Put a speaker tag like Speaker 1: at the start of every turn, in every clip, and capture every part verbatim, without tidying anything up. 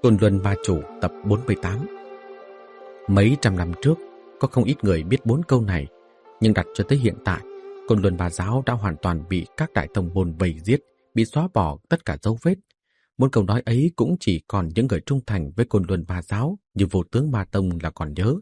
Speaker 1: Côn Luân Ma Chủ tập bốn mươi tám. Mấy trăm năm trước, có không ít người biết bốn câu này, nhưng đặt cho tới hiện tại, Côn Luân Ma Giáo đã hoàn toàn bị các đại tông môn vây giết, bị xóa bỏ tất cả dấu vết. Bốn câu nói ấy cũng chỉ còn những người trung thành với Côn Luân Ma Giáo như Vô Tướng Ma Tông là còn nhớ.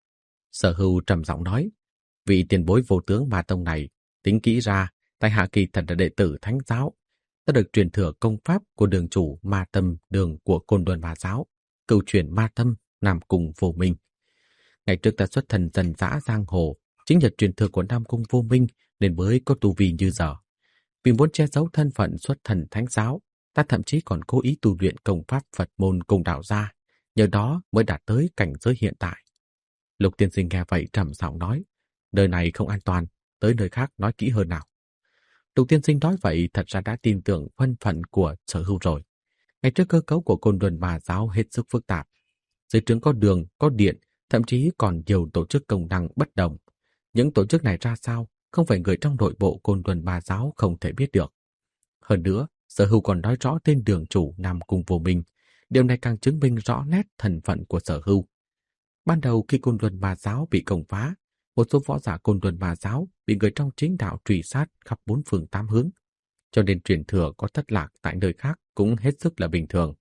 Speaker 1: Sở Hưu trầm giọng nói, vị tiền bối Vô Tướng Ma Tông này, tính kỹ ra, tại hạ kỳ thật là đệ tử Thánh Giáo. Ta được truyền thừa công pháp của đường chủ Ma Tâm đường của Côn Luân Ma Giáo, cựu truyền Ma Tâm, Nam Cung Vô Minh. Ngày trước ta xuất thần dần dã giang hồ, chính nhờ truyền thừa của Nam Cung Vô Minh nên mới có tu vi như giờ. Vì muốn che giấu thân phận xuất thần Thánh Giáo, ta thậm chí còn cố ý tu luyện công pháp Phật môn cùng đạo gia, nhờ đó mới đạt tới cảnh giới hiện tại. Lục tiên sinh nghe vậy trầm giọng nói, nơi này không an toàn, tới nơi khác nói kỹ hơn nào. Lục tiên sinh nói vậy thật ra đã tin tưởng thân phận của Sở Hưu rồi. Ngày trước cơ cấu của Côn Luân Ma Giáo hết sức phức tạp. Dưới trướng có đường, có điện, thậm chí còn nhiều tổ chức công năng bất đồng. Những tổ chức này ra sao, không phải người trong nội bộ Côn Luân Ma Giáo không thể biết được. Hơn nữa, Sở Hưu còn nói rõ tên đường chủ Nam Cung Vô Minh. Điều này càng chứng minh rõ nét thân phận của Sở Hưu. Ban đầu khi Côn Luân Ma Giáo bị công phá, một số võ giả Côn Luân Ma Giáo bị người trong chính đạo truy sát khắp bốn phương tám hướng, cho nên truyền thừa có thất lạc tại nơi khác cũng hết sức là bình thường.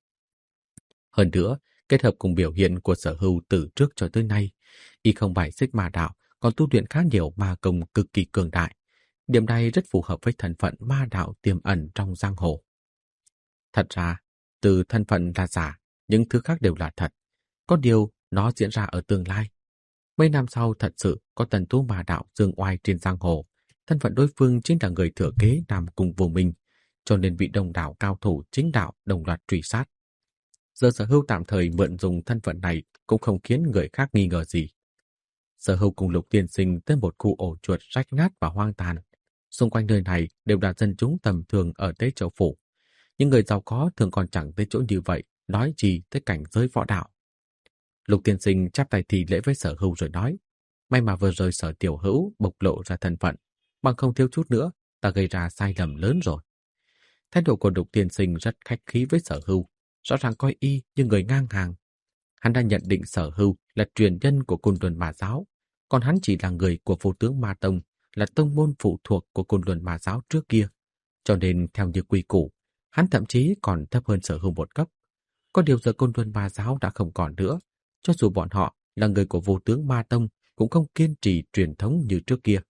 Speaker 1: Hơn nữa, kết hợp cùng biểu hiện của Sở Hưu từ trước cho tới nay, y không bài xích ma đạo, còn tu luyện khá nhiều ma công cực kỳ cường đại. Điểm này rất phù hợp với thân phận ma đạo tiềm ẩn trong giang hồ. Thật ra, từ thân phận là giả, những thứ khác đều là thật. Có điều nó diễn ra ở tương lai. Mấy năm sau thật sự có tần tú ma đạo dương oai trên giang hồ. Thân phận đối phương chính là người thừa kế Nam Cung Vô Minh, cho nên bị đông đảo cao thủ chính đạo đồng loạt truy sát. Giờ Sở Hưu tạm thời mượn dùng thân phận này cũng không khiến người khác nghi ngờ gì. Sở Hưu cùng Lục tiên sinh tới một khu ổ chuột rách nát và hoang tàn. Xung quanh nơi này đều là dân chúng tầm thường ở Tế Châu Phủ. Những người giàu có thường còn chẳng tới chỗ như vậy, nói gì tới cảnh giới võ đạo. Lục tiên sinh chắp tay thì lễ với Sở Hưu rồi nói, may mà vừa rồi Sở tiểu hữu bộc lộ ra thân phận, bằng không thiếu chút nữa ta gây ra sai lầm lớn rồi. Thái độ của Lục tiên sinh rất khách khí với Sở Hưu, rõ ràng coi y như người ngang hàng. Hắn đã nhận định Sở Hưu là truyền nhân của Côn Luân Ma Giáo, còn hắn chỉ là người của Vô Tướng Ma Tông, là tông môn phụ thuộc của Côn Luân Ma Giáo trước kia. Cho nên theo như quy củ, hắn thậm chí còn thấp hơn Sở Hưu một cấp. Có điều giờ Côn Luân Ma Giáo đã không còn nữa, cho dù bọn họ là người của Vô Tướng Ma Tông cũng không kiên trì truyền thống như trước kia.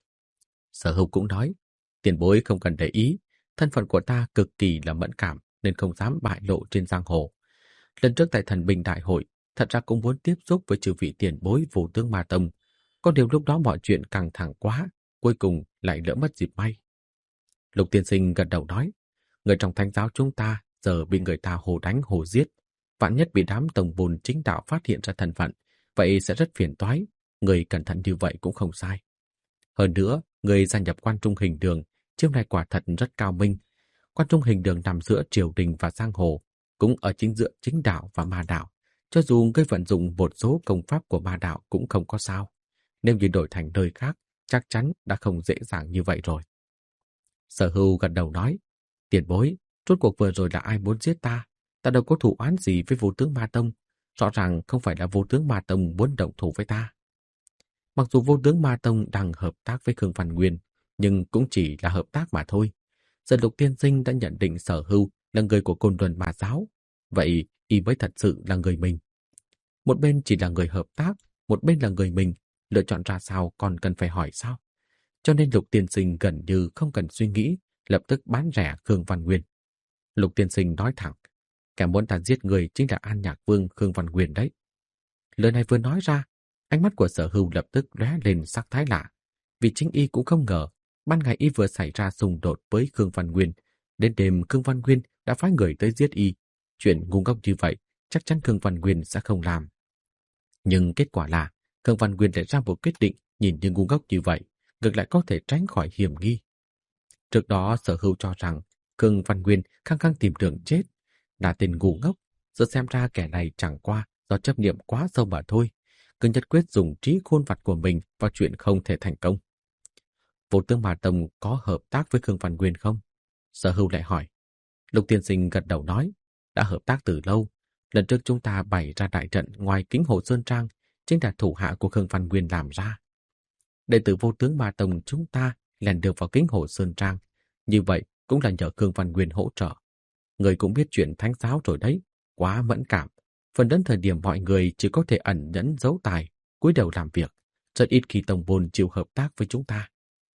Speaker 1: Sở Hưu cũng nói, tiền bối không cần để ý, thân phận của ta cực kỳ là mẫn cảm nên không dám bại lộ trên giang hồ. Lần trước tại Thần Bình Đại hội, thật ra cũng muốn tiếp xúc với chư vị tiền bối Vô Tướng Ma Tông. Có điều lúc đó mọi chuyện căng thẳng quá, cuối cùng lại lỡ mất dịp may. Lục tiên sinh gật đầu nói, người trong Thánh Giáo chúng ta giờ bị người ta hồ đánh hồ giết. Vạn nhất bị đám tổng bồn chính đạo phát hiện ra thân phận, vậy sẽ rất phiền toái. Người cẩn thận như vậy cũng không sai. Hơn nữa, người gia nhập Quan Trung Hình Đường, chiêu này quả thật rất cao minh. Quan Trung Hình Đường nằm giữa triều đình và giang hồ, cũng ở chính giữa chính đạo và ma đạo. Cho dù ngươi vận dụng một số công pháp của ma đạo cũng không có sao. Nếu như đổi thành nơi khác, chắc chắn đã không dễ dàng như vậy rồi. Sở Hưu gật đầu nói, tiền bối, rốt cuộc vừa rồi là ai muốn giết ta? Ta đâu có thủ oán gì với Vô Tướng Ma Tông. Rõ ràng không phải là Vô Tướng Ma Tông muốn động thủ với ta. Mặc dù Vô Tướng Ma Tông đang hợp tác với Khương Văn Nguyên, nhưng cũng chỉ là hợp tác mà thôi. Giờ Lục tiên sinh đã nhận định Sở Hưu là người của Côn Luân Ma Giáo, vậy y mới thật sự là người mình. Một bên chỉ là người hợp tác, một bên là người mình, lựa chọn ra sao còn cần phải hỏi sao. Cho nên Lục tiên sinh gần như không cần suy nghĩ, lập tức bán rẻ Khương Văn Nguyên. Lục tiên sinh nói thẳng, kẻ muốn ta giết người chính là An Nhạc Vương Khương Văn Nguyên đấy. Lời này vừa nói ra, ánh mắt của Sở Hưu lập tức lóe lên sắc thái lạ, vì chính y cũng không ngờ ban ngày y vừa xảy ra xung đột với Khương Văn Nguyên, đến đêm Khương Văn Nguyên đã phái người tới giết y. Chuyện ngu ngốc như vậy chắc chắn Khương Văn Nguyên sẽ không làm. Nhưng kết quả là Khương Văn Nguyên lại ra một quyết định nhìn như ngu ngốc như vậy, ngược lại có thể tránh khỏi hiểm nghi. Trước đó Sở Hưu cho rằng Khương Văn Nguyên khăng khăng tìm đường chết, là tên ngu ngốc. Giờ xem ra kẻ này chẳng qua do chấp niệm quá sâu mà thôi, cứ nhất quyết dùng trí khôn vặt của mình vào chuyện không thể thành công. Vô Tướng Ma Tông có hợp tác với Khương Văn Nguyên không? Sở Hưu lại hỏi. Lục tiên sinh gật đầu nói, đã hợp tác từ lâu. Lần trước chúng ta bày ra đại trận ngoài Kính Hồ Sơn Trang chính là thủ hạ của Khương Văn Nguyên làm ra. Đệ tử Vô Tướng Ma Tông chúng ta lèn được vào Kính Hồ Sơn Trang, như vậy cũng là nhờ Khương Văn Nguyên hỗ trợ. Người cũng biết chuyện thánh giáo rồi đấy, quá mẫn cảm. Phần đến thời điểm mọi người chỉ có thể ẩn nhẫn giấu tài, cúi đầu làm việc, rất ít khi tông môn chịu hợp tác với chúng ta.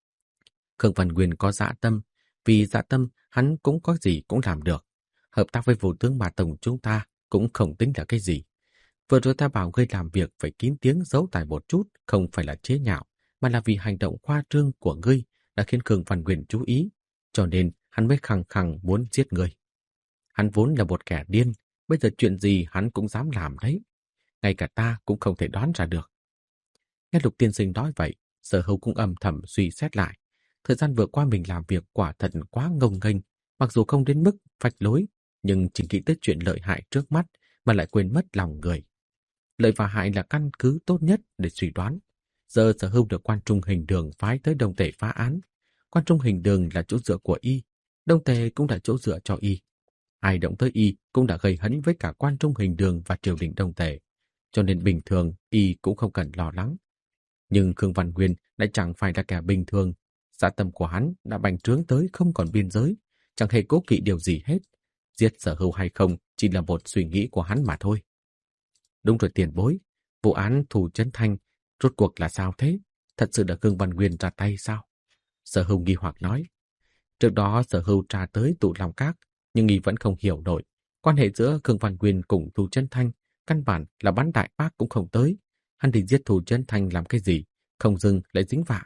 Speaker 1: Khương Văn Nguyên có dạ tâm, vì dạ tâm hắn cũng có gì cũng làm được. Hợp tác với Vô Tướng Ma Tông chúng ta cũng không tính là cái gì. Vừa rồi ta bảo ngươi làm việc phải kín tiếng giấu tài một chút, không phải là chế nhạo, mà là vì hành động khoa trương của ngươi đã khiến Khương Văn Nguyên chú ý, cho nên hắn mới khăng khăng muốn giết ngươi. Hắn vốn là một kẻ điên, bây giờ chuyện gì hắn cũng dám làm đấy. Ngay cả ta cũng không thể đoán ra được. Nghe Lục tiên sinh nói vậy, Sở Hữu cũng âm thầm suy xét lại. Thời gian vừa qua mình làm việc quả thật quá ngông nghênh, mặc dù không đến mức phách lối, nhưng chỉ nghĩ tới chuyện lợi hại trước mắt mà lại quên mất lòng người. Lợi và hại là căn cứ tốt nhất để suy đoán. Giờ Sở Hữu được Quan Trung Hình Đường phái tới Đông Tề phá án. Quan Trung Hình Đường là chỗ dựa của y, Đông Tề cũng là chỗ dựa cho y. Ai động tới y cũng đã gây hấn với cả Quan Trung Hình Đường và triều đình Đông Tề, cho nên bình thường y cũng không cần lo lắng. Nhưng Khương Văn Nguyên lại chẳng phải là kẻ bình thường. Dạ tâm của hắn đã bành trướng tới không còn biên giới, chẳng hề cố kỵ điều gì hết. Giết Sở Hữu hay không chỉ là một suy nghĩ của hắn mà thôi. Đúng rồi tiền bối, vụ án Thù Chấn Thanh rốt cuộc là sao thế? Thật sự là Khương Văn Nguyên ra tay sao? Sở Hữu nghi hoặc nói. Trước đó Sở Hữu tra tới Tụ Long Các, nhưng y vẫn không hiểu nổi. Quan hệ giữa Khương Văn Nguyên cùng Thù Chấn Thanh căn bản là bắn đại bác cũng không tới. Hắn định giết Thù Chấn Thanh làm cái gì? Không dưng lại dính vạ.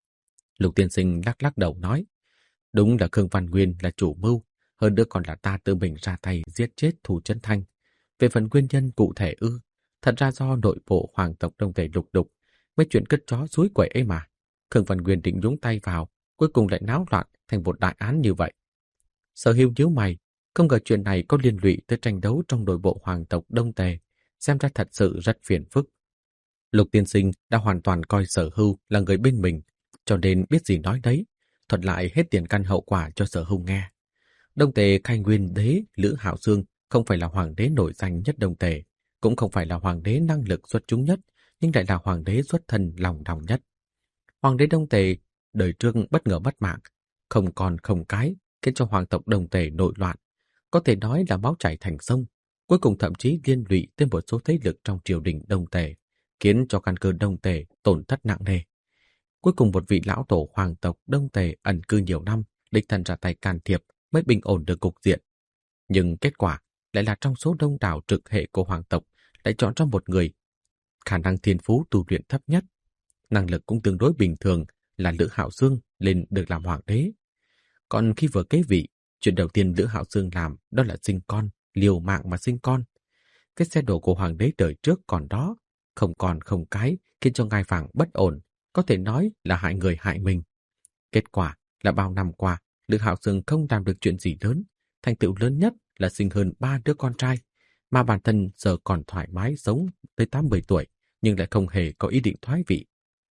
Speaker 1: Lục tiên sinh lắc lắc đầu nói. Đúng là Khương Văn Nguyên là chủ mưu, hơn nữa còn là ta tự mình ra tay giết chết Thù Chấn Thanh. Về phần nguyên nhân cụ thể ư, thật ra do nội bộ hoàng tộc Đông Tề lục đục, mấy chuyện cất chó suối quẩy ấy mà. Khương Văn Nguyên định nhúng tay vào, cuối cùng lại náo loạn thành một đại án như vậy. Sở Hữu nhíu mày, không ngờ chuyện này có liên lụy tới tranh đấu trong nội bộ hoàng tộc Đông Tề, xem ra thật sự rất phiền phức. Lục tiên sinh đã hoàn toàn coi Sở Hữu là người bên mình, cho nên biết gì nói đấy, thuật lại hết tiền căn hậu quả cho Sở Hữu nghe. Đông Tề khai nguyên đế Lữ Hạo Xương không phải là hoàng đế nổi danh nhất Đông Tề, cũng không phải là hoàng đế năng lực xuất chúng nhất, nhưng lại là hoàng đế xuất thân lòng đòng nhất. Hoàng đế Đông Tề đời trước bất ngờ mất mạng, không còn không cái, khiến cho hoàng tộc Đông Tề nội loạn, có thể nói là máu chảy thành sông, cuối cùng thậm chí liên lụy tới một số thế lực trong triều đình Đông Tề, khiến cho căn cơ Đông Tề tổn thất nặng nề. Cuối cùng một vị lão tổ hoàng tộc Đông Tề ẩn cư nhiều năm, đích thân ra tay can thiệp mới bình ổn được cục diện. Nhưng kết quả lại là trong số đông đảo trực hệ của hoàng tộc lại chọn ra một người khả năng thiên phú tu luyện thấp nhất, năng lực cũng tương đối bình thường là Lữ Hạo Xương lên được làm hoàng đế. Còn khi vừa kế vị, chuyện đầu tiên Lữ Hạo Xương làm đó là sinh con, liều mạng mà sinh con. Cái xe đổ của hoàng đế đời trước còn đó, không còn không cái, khiến cho ngai vàng bất ổn, có thể nói là hại người hại mình. Kết quả là bao năm qua, Lữ Hạo Xương không làm được chuyện gì lớn, thành tựu lớn nhất là sinh hơn ba đứa con trai, mà bản thân giờ còn thoải mái sống tới tám mươi tuổi, nhưng lại không hề có ý định thoái vị.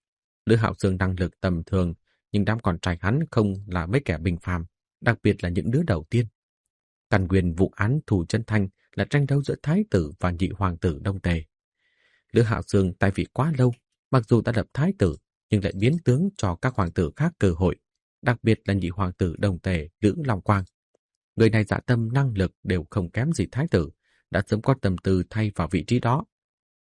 Speaker 1: Lữ Hạo Xương năng lực tầm thường, nhưng đám con trai hắn không là mấy kẻ bình phàm, đặc biệt là những đứa đầu tiên. Căn nguyên vụ án Thù Chấn Thanh là tranh đấu giữa thái tử và nhị hoàng tử Đông Tề. Lữ Hạo Xương tại vị quá lâu, mặc dù đã lập thái tử, nhưng lại biến tướng cho các hoàng tử khác cơ hội, đặc biệt là nhị hoàng tử Đông Tề Lữ Long Quang. Người này dạ tâm năng lực đều không kém gì thái tử, đã sớm có tâm tư thay vào vị trí đó.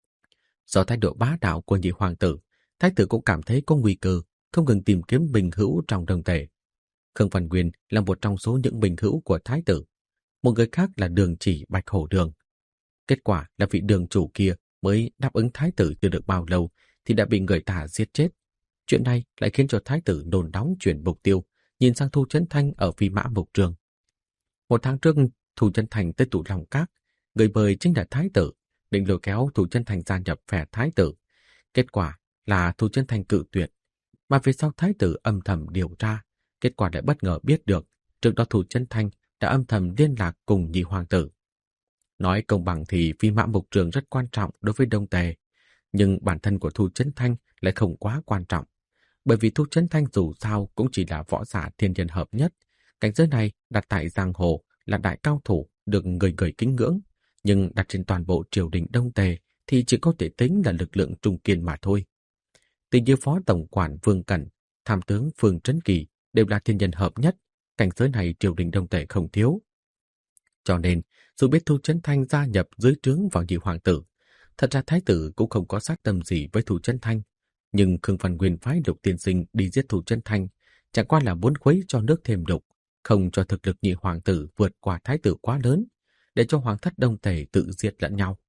Speaker 1: Do thái độ bá đạo của nhị hoàng tử, thái tử cũng cảm thấy có nguy cơ, không ngừng tìm kiếm bình hữu trong Đông Tề. Khương Văn Nguyên là một trong số những bình hữu của thái tử, một người khác là Đường Chỉ Bạch Hổ Đường. Kết quả là vị đường chủ kia mới đáp ứng thái tử chưa được bao lâu thì đã bị người ta giết chết. Chuyện này lại khiến cho thái tử nôn nóng chuyển mục tiêu, nhìn sang Thù Chấn Thanh ở Phi Mã Mục Trường. Một tháng trước, Thù Chấn Thanh tới Tụ Long Các, người mời chính là thái tử, định lôi kéo Thù Chấn Thanh gia nhập phe thái tử. Kết quả là Thù Chấn Thanh cự tuyệt, mà về sau thái tử âm thầm điều tra, kết quả lại bất ngờ biết được, trước đó Thù Chấn Thanh đã âm thầm liên lạc cùng nhị hoàng tử. Nói công bằng thì Phi Mã Mục Trường rất quan trọng đối với Đông Tề, nhưng bản thân của Thù Chấn Thanh lại không quá quan trọng, bởi vì Thù Chấn Thanh dù sao cũng chỉ là võ giả thiên nhân hợp nhất, cảnh giới này đặt tại giang hồ là đại cao thủ được người người kính ngưỡng, nhưng đặt trên toàn bộ triều đình Đông Tề thì chỉ có thể tính là lực lượng trung kiên mà thôi. Tỷ như Phó Tổng quản Vương Cẩn, Tham tướng Phương Trấn Kỳ đều là thiên nhân hợp nhất, cảnh giới này triều đình Đông Tề không thiếu. Cho nên, dù biết Thu Chấn Thanh gia nhập dưới trướng vào nhị hoàng tử, thật ra thái tử cũng không có sát tâm gì với Thu Chấn Thanh, nhưng Khương Văn Nguyên phái Lục tiên sinh đi giết Thu Chấn Thanh, chẳng qua là muốn khuấy cho nước thêm đục, không cho thực lực nhị hoàng tử vượt qua thái tử quá lớn, để cho hoàng thất Đông Tề tự diệt lẫn nhau.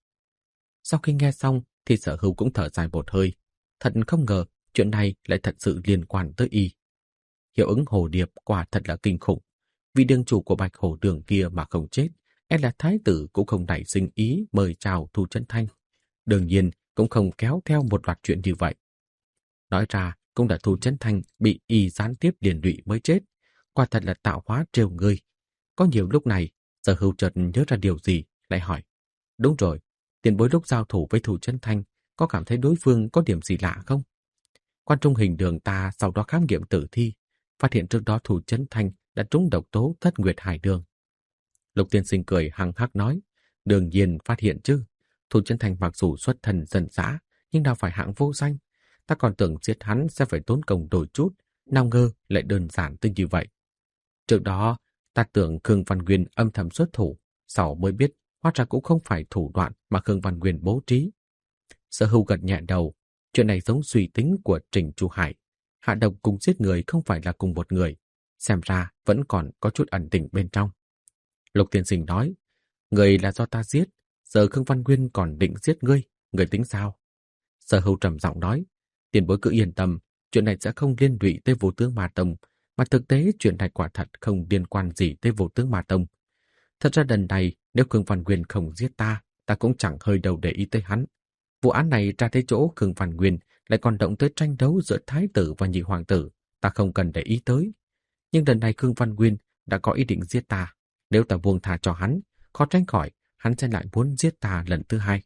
Speaker 1: Sau khi nghe xong thì Sở Hữu cũng thở dài một hơi, thật không ngờ chuyện này lại thật sự liên quan tới y. Hiệu ứng hồ điệp quả thật là kinh khủng, vì đương chủ của Bạch Hổ Đường kia mà không chết, e là thái tử cũng không nảy sinh ý mời chào Thu Chấn Thanh, đương nhiên cũng không kéo theo một loạt chuyện như vậy. Nói ra cũng là Thu Chấn Thanh bị y gián tiếp liên lụy mới chết, quả thật là tạo hóa trêu ngươi. Có nhiều lúc này, Sở Hữu chợt nhớ ra điều gì, lại hỏi: đúng rồi, tiền bối lúc giao thủ với Thu Chấn Thanh có cảm thấy đối phương có điểm gì lạ không? Quan Trung Hình Đường ta sau đó khám nghiệm tử thi, phát hiện trước đó Thu Chấn Thanh đã trúng độc tố Thất Nguyệt Hải Đường. Lục tiên sinh cười hăng hắc nói: đương nhiên phát hiện chứ. Thu Chấn Thanh mặc dù xuất thân dân dã, nhưng nào phải hạng vô danh. Ta còn tưởng giết hắn sẽ phải tốn công đổi chút, nào ngờ lại đơn giản tới như vậy. Trước đó, ta tưởng Khương Văn Nguyên âm thầm xuất thủ, sau mới biết hóa ra cũng không phải thủ đoạn mà Khương Văn Nguyên bố trí. Sở Hữu gật nhẹ đầu, chuyện này giống suy tính của Trình Chu Hải. Hạ độc cùng giết người không phải là cùng một người, xem ra vẫn còn có chút ẩn tình bên trong. Lục tiên sinh nói: người là do ta giết, giờ Khương Văn Nguyên còn định giết ngươi, người tính sao? Sở Hữu trầm giọng nói: tiền bối cứ yên tâm, chuyện này sẽ không liên lụy tới Vô Tướng Ma Tông, mà thực tế chuyện này quả thật không liên quan gì tới Vô Tướng Ma Tông. Thật ra lần này nếu Khương Văn Nguyên không giết ta, ta cũng chẳng hơi đầu để ý tới hắn. Vụ án này ra tới chỗ Khương Văn Nguyên lại còn động tới tranh đấu giữa thái tử và nhị hoàng tử, ta không cần để ý tới. Nhưng lần này Khương Văn Nguyên đã có ý định giết ta, nếu ta buông tha cho hắn, khó tránh khỏi hắn sẽ lại muốn giết ta lần thứ hai.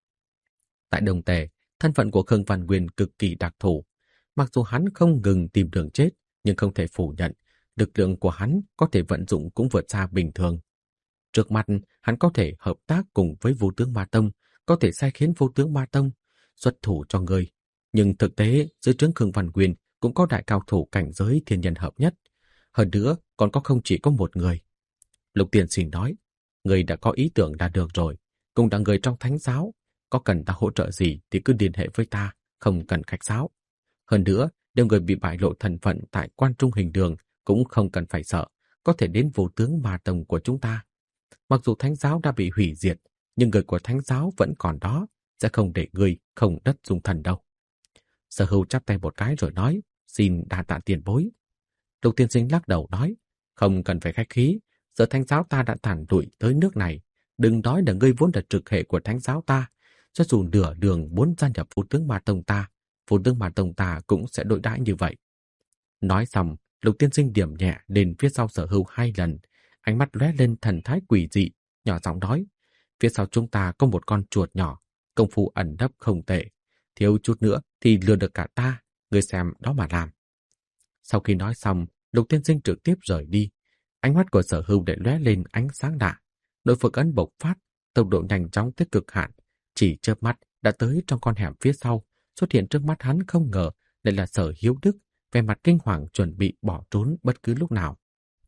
Speaker 1: Tại Đông Tề, thân phận của Khương Văn Nguyên cực kỳ đặc thù. Mặc dù hắn không ngừng tìm đường chết, nhưng không thể phủ nhận, lực lượng của hắn có thể vận dụng cũng vượt xa bình thường. Trước mặt, hắn có thể hợp tác cùng với Vô Tướng Ma Tông, có thể sai khiến Vô Tướng Ma Tông xuất thủ cho người. Nhưng thực tế, dưới trướng Khương Văn Nguyên cũng có đại cao thủ cảnh giới thiên nhân hợp nhất. Hơn nữa, còn có không chỉ có một người. Lục tiên sinh nói: người đã có ý tưởng đã được rồi, cùng là người trong thánh giáo, có cần ta hỗ trợ gì thì cứ liên hệ với ta, không cần khách sáo. Hơn nữa, nếu người bị bại lộ thân phận tại Quan Trung Hình Đường cũng không cần phải sợ, có thể đến Vô Tướng Ma Tông của chúng ta. Mặc dù thánh giáo đã bị hủy diệt, nhưng người của thánh giáo vẫn còn đó, sẽ không để người không đất dung thần đâu. Sở Hữu chắp tay một cái rồi nói: xin đa tạ tiền bối. Lục tiên sinh lắc đầu nói: không cần phải khách khí, giờ thánh giáo ta đã tản lụi tới nước này, đừng nói là ngươi vốn là trực hệ của thánh giáo ta, cho dù nửa đường muốn gia nhập Vô Tướng Ma Tông ta, Vô Tướng Ma Tông ta cũng sẽ đối đãi như vậy. Nói xong, Lục tiên sinh điểm nhẹ lên phía sau Sở Hữu hai lần, ánh mắt lóe lên thần thái quỷ dị, nhỏ giọng nói: phía sau chúng ta có một con chuột nhỏ, công phu ẩn nấp không tệ, thiếu chút nữa thì lừa được cả ta, ngươi xem đó mà làm. Sau khi nói xong, Lục tiên sinh trực tiếp rời đi. Ánh mắt của Sở Hữu để lóe lên ánh sáng lạ, nội phược ấn bộc phát, tốc độ nhanh chóng tới cực hạn, chỉ chớp mắt đã tới trong con hẻm phía sau. Xuất hiện trước mắt hắn không ngờ lại là Sở Hiếu Đức, vẻ mặt kinh hoàng chuẩn bị bỏ trốn bất cứ lúc nào.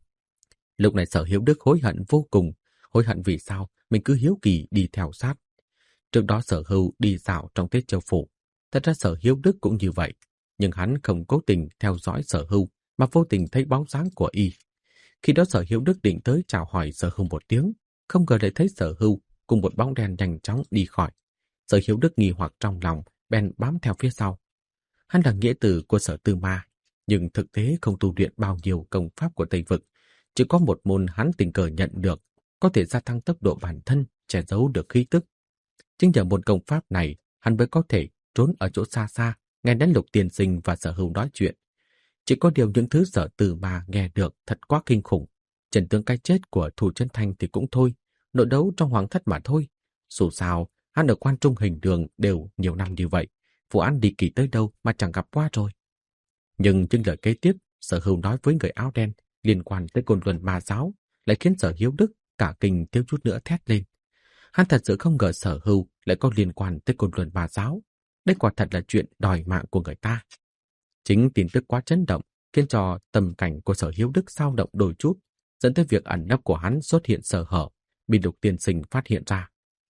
Speaker 1: Lúc này Sở Hiếu Đức hối hận vô cùng, hối hận vì sao mình cứ hiếu kỳ đi theo sát. Trước đó Sở Hữu đi dạo trong Tết Châu Phủ, thật ra Sở Hiếu Đức cũng như vậy, nhưng hắn không cố tình theo dõi Sở Hữu mà vô tình thấy bóng dáng của y. Khi đó Sở Hiếu Đức định tới chào hỏi Sở Hữu một tiếng, không ngờ lại thấy Sở Hữu cùng một bóng đen nhanh chóng đi khỏi. Sở Hiếu Đức nghi hoặc trong lòng, bèn bám theo phía sau. Hắn là nghĩa tử của Sở Tư Ma, nhưng thực tế không tu luyện bao nhiêu công pháp của Tây Vực, chỉ có một môn hắn tình cờ nhận được, có thể gia tăng tốc độ bản thân, che giấu được khí tức. Chính nhờ môn công pháp này, hắn mới có thể trốn ở chỗ xa xa, nghe đến Lục tiên sinh và Sở Hữu nói chuyện. Chỉ có điều những thứ Sở Tư Ma nghe được thật quá kinh khủng. Chân tướng cái chết của Thu Chấn Thanh thì cũng thôi, nội đấu trong hoàng thất mà thôi. Dù sao, hắn ở Quan Trung Hình Đường đều nhiều năm như vậy, vụ án đi kỳ tới đâu mà chẳng gặp qua rồi. Nhưng những lời kế tiếp Sở Hữu nói với người áo đen liên quan tới Côn Luân Ma giáo lại khiến Sở Hiếu Đức cả kinh thiếu chút nữa thét lên. Hắn thật sự không ngờ Sở Hưu lại có liên quan tới Côn Luân Ma Giáo. Đây quả thật là chuyện đòi mạng của người ta. Chính tin tức quá chấn động khiến cho tâm cảnh của Sở Hiếu Đức dao động đôi chút, dẫn tới việc ẩn nấp của hắn xuất hiện sơ hở, bị Lục tiên sinh phát hiện ra.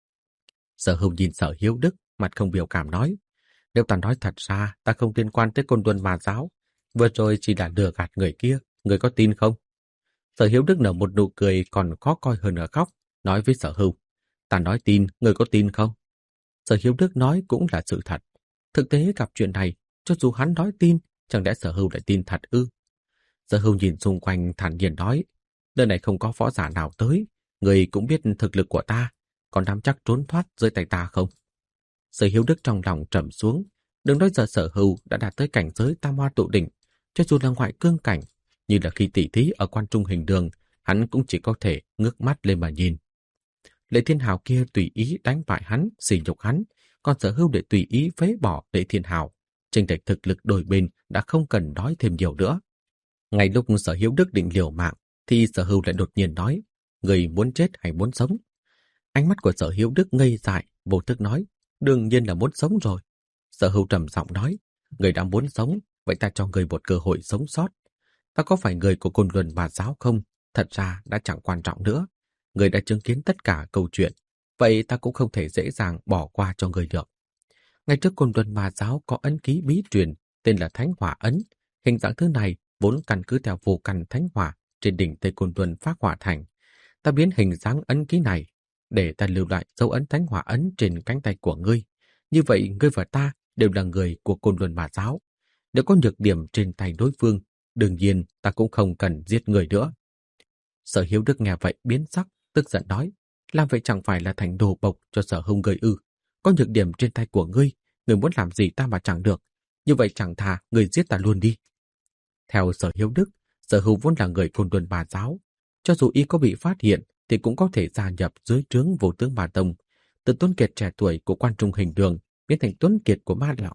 Speaker 1: Sở Hưu nhìn Sở Hiếu Đức, mặt không biểu cảm nói: "Nếu ta nói thật ra, ta không liên quan tới Côn Luân Ma Giáo, vừa rồi chỉ là lừa gạt người kia, người có tin không?" Sở Hiếu Đức nở một nụ cười còn khó coi hơn ở khóc, nói với Sở Hưu: "Ta nói tin, người có tin không?" Sở Hiếu Đức nói cũng là sự thật. Thực tế gặp chuyện này, cho dù hắn nói tin, chẳng lẽ Sở Hưu lại tin thật ư? Sở Hưu nhìn xung quanh thản nhiên nói: "Nơi này không có võ giả nào tới, người cũng biết thực lực của ta, còn nắm chắc trốn thoát dưới tay ta không?" Sở Hiếu Đức trong lòng trầm xuống, đừng nói giờ Sở Hưu đã đạt tới cảnh giới tam hoa tụ đỉnh, cho dù là ngoại cương cảnh, như là khi tỉ thí ở Quan Trung Hình Đường, hắn cũng chỉ có thể ngước mắt lên mà nhìn. Lệ Thiên Hào kia tùy ý đánh bại hắn, sỉ nhục hắn, còn Sở Hưu để tùy ý phế bỏ Lệ Thiên Hào, chênh lệch thực lực đôi bên đã không cần nói thêm nhiều nữa. Ngay lúc Sở Hiếu Đức định liều mạng, thì Sở Hưu lại đột nhiên nói: "Người muốn chết hay muốn sống?" Ánh mắt của Sở Hiếu Đức ngây dại, vô thức nói: "Đương nhiên là muốn sống rồi." Sở Hưu trầm giọng nói: "Người đã muốn sống, vậy ta cho người một cơ hội sống sót. Ta có phải người của Côn Luân Ma Giáo không? Thật ra đã chẳng quan trọng nữa. Người đã chứng kiến tất cả câu chuyện, vậy ta cũng không thể dễ dàng bỏ qua cho người được." Ngay trước Côn Luân Ma Giáo có ấn ký bí truyền tên là Thánh Hỏa Ấn. Hình dạng thứ này vốn căn cứ theo vô căn thánh hỏa trên đỉnh Tây Côn Luân Phác Hỏa Thành. Ta biến hình dáng ấn ký này để ta lưu lại dấu ấn Thánh Hỏa Ấn trên cánh tay của ngươi. Như vậy ngươi và ta đều là người của Côn Luân Ma Giáo. Nếu có nhược điểm trên tay đối phương, đương nhiên ta cũng không cần giết người nữa. Sở Hiếu Đức nghe vậy biến sắc, tức giận nói: "Làm vậy chẳng phải là thành đồ bộc cho Sở Hưu ngươi ư? Có nhược điểm trên tay của ngươi, ngươi muốn làm gì ta mà chẳng được. Như vậy chẳng thà ngươi giết ta luôn đi." Theo Sở Hiếu Đức, Sở Hưu vốn là người Côn Luân Ma Giáo, cho dù y có bị phát hiện thì cũng có thể gia nhập dưới trướng Vô Tướng Ma Tông, từ Tuấn Kiệt trẻ tuổi của Quan Trung Hình Đường biến thành Tuấn Kiệt của Ma Lão.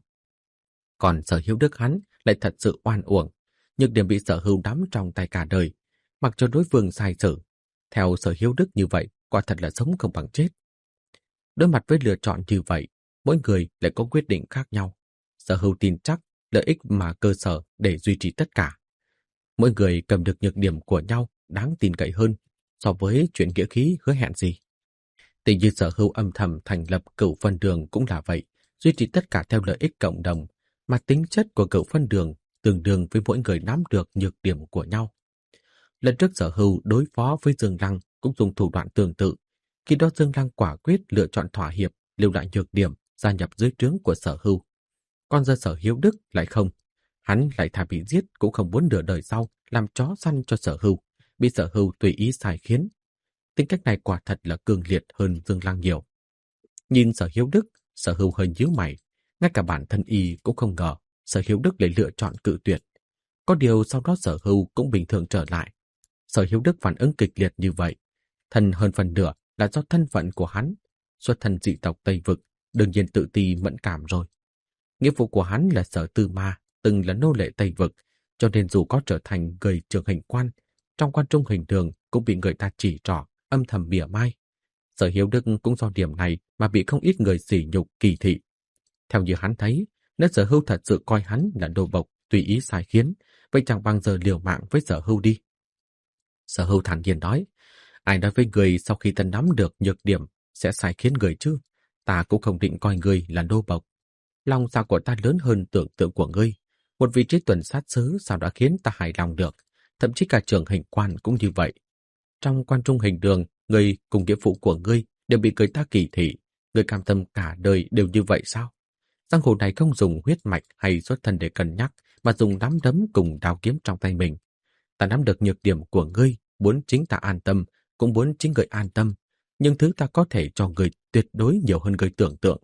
Speaker 1: Còn Sở Hiếu Đức hắn lại thật sự oan uổng, nhược điểm bị Sở Hưu nắm trong tay cả đời, mặc cho đối phương sai sử. Theo Sở Hiếu Đức như vậy, quả thật là sống không bằng chết. Đối mặt với lựa chọn như vậy, mỗi người lại có quyết định khác nhau. Sở Hưu tin chắc lợi ích mà cơ sở để duy trì tất cả. Mỗi người cầm được nhược điểm của nhau đáng tin cậy hơn so với chuyện nghĩa khí hứa hẹn gì. Tình như Sở Hưu âm thầm thành lập Cửu Phân Đường cũng là vậy, duy trì tất cả theo lợi ích cộng đồng, mà tính chất của Cửu Phân Đường tương đương với mỗi người nắm được nhược điểm của nhau. Lần trước Sở Hưu đối phó với Dương Lăng cũng dùng thủ đoạn tương tự. Khi đó Dương Lăng quả quyết lựa chọn thỏa hiệp, lưu lại nhược điểm, gia nhập dưới trướng của Sở Hưu. Còn giờ Sở Hiếu Đức lại không. Hắn lại thà bị giết cũng không muốn nửa đời sau làm chó săn cho Sở Hưu, bị Sở Hưu tùy ý sai khiến. Tính cách này quả thật là cương liệt hơn Dương Lăng nhiều. Nhìn Sở Hiếu Đức, Sở Hưu hơi nhíu mày. Ngay cả bản thân y cũng không ngờ Sở Hiếu Đức lại lựa chọn cự tuyệt. Có điều sau đó Sở Hưu cũng bình thường trở lại. Sở Hiếu Đức phản ứng kịch liệt như vậy, thân hơn phần nửa là do thân phận của hắn. Xuất thân dị tộc Tây Vực, đương nhiên tự ti mẫn cảm rồi. Nghĩa vụ của hắn là Sở Tư Ma, từng là nô lệ Tây Vực, cho nên dù có trở thành người trưởng hình quan, trong Quan Trung Hình Đường cũng bị người ta chỉ trỏ, âm thầm mỉa mai. Sở Hiếu Đức cũng do điểm này mà bị không ít người sỉ nhục kỳ thị. Theo như hắn thấy, nếu Sở Hưu thật sự coi hắn là đồ bộc, tùy ý sai khiến, vậy chẳng bằng giờ liều mạng với Sở Hưu đi. Sở Hưu thản nhiên nói: "Ai nói với người sau khi ta nắm được nhược điểm sẽ sai khiến người chứ? Ta cũng không định coi người là nô bộc. Lòng dạ của ta lớn hơn tưởng tượng của ngươi. Một vị trí tuần sát sứ sao đã khiến ta hài lòng được? Thậm chí cả trưởng hình quan cũng như vậy. Trong Quan Trung Hình Đường, ngươi cùng nghĩa vụ của ngươi đều bị người ta kỳ thị. Ngươi cam tâm cả đời đều như vậy sao? Giang hồ này không dùng huyết mạch hay xuất thân để cân nhắc, mà dùng nắm đấm cùng đao kiếm trong tay mình. Ta nắm được nhược điểm của ngươi, muốn chính ta an tâm, cũng muốn chính người an tâm. Nhưng thứ ta có thể cho người tuyệt đối nhiều hơn người tưởng tượng."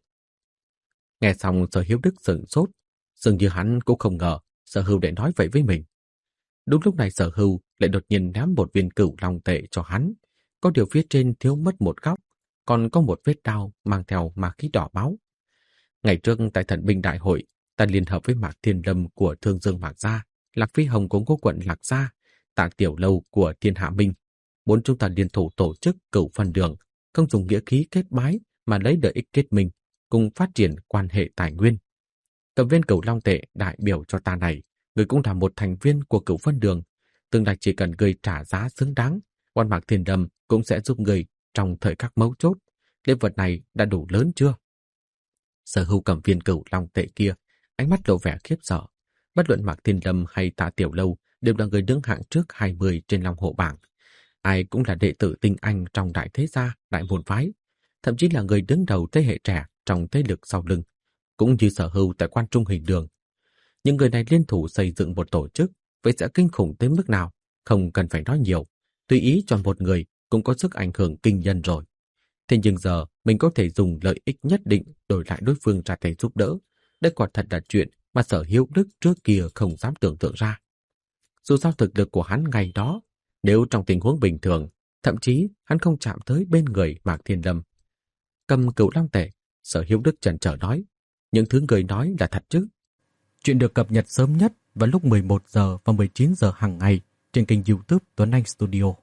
Speaker 1: Nghe xong Sở Hiếu Đức sửng sốt, dường như hắn cũng không ngờ Sở Hưu lại nói vậy với mình. Đúng lúc này Sở Hưu lại đột nhiên ném một viên cửu long tệ cho hắn. Có điều phía trên thiếu mất một góc, còn có một vết đao mang theo ma khí đỏ máu. Ngày trước tại Thần binh đại hội, ta liên hợp với Mạc Thiên Lâm của Thương Dương Mạc Gia, Lạc Phi Hồng của Ngô Quận Lạc Gia, Tạ Tiểu Lâu của Thiên Hạ Minh. Bốn chúng ta liên thủ tổ chức Cửu Phân Đường, không dùng nghĩa khí kết bái mà lấy lợi ích kết minh, cùng phát triển quan hệ tài nguyên. Cầm viên Cửu Long tệ đại biểu cho ta này, người cũng là một thành viên của Cửu Vân Đường, tương lai chỉ cần người trả giá xứng đáng, Quan Mạc Thiên Lâm cũng sẽ giúp người trong thời khắc mấu chốt. Lễ vật này đã đủ lớn chưa? Sở Hưu cầm viên Cửu Long tệ kia, ánh mắt lộ vẻ khiếp sợ. Bất luận Mạc Thiên Lâm hay Tạ Tiểu Lâu đều là người đứng hạng trước hai mươi trên Long Hộ bảng. Ai cũng là đệ tử tinh anh trong đại thế gia, đại môn phái, thậm chí là người đứng đầu thế hệ trẻ trong thế lực sau lưng, cũng như Sở Hưu tại Quan Trung Hình Đường. Những người này liên thủ xây dựng một tổ chức, vậy sẽ kinh khủng tới mức nào? Không cần phải nói nhiều, tùy ý chọn một người cũng có sức ảnh hưởng kinh nhân rồi. Thế nhưng giờ mình có thể dùng lợi ích nhất định đổi lại đối phương ra tay giúp đỡ. Đây quả thật là chuyện mà Sở Hiếu Đức trước kia không dám tưởng tượng ra. Dù sao thực lực của hắn ngày đó, nếu trong tình huống bình thường, thậm chí hắn không chạm tới bên người Mạc Thiên Lâm. Cầm Cửu Long tệ, Sở Hiếu Đức chần chờ nói, những thứ người nói là thật chứ? Chuyện được cập nhật sớm nhất vào lúc mười một giờ và mười chín giờ hàng ngày trên kênh YouTube Tuấn Anh Studio.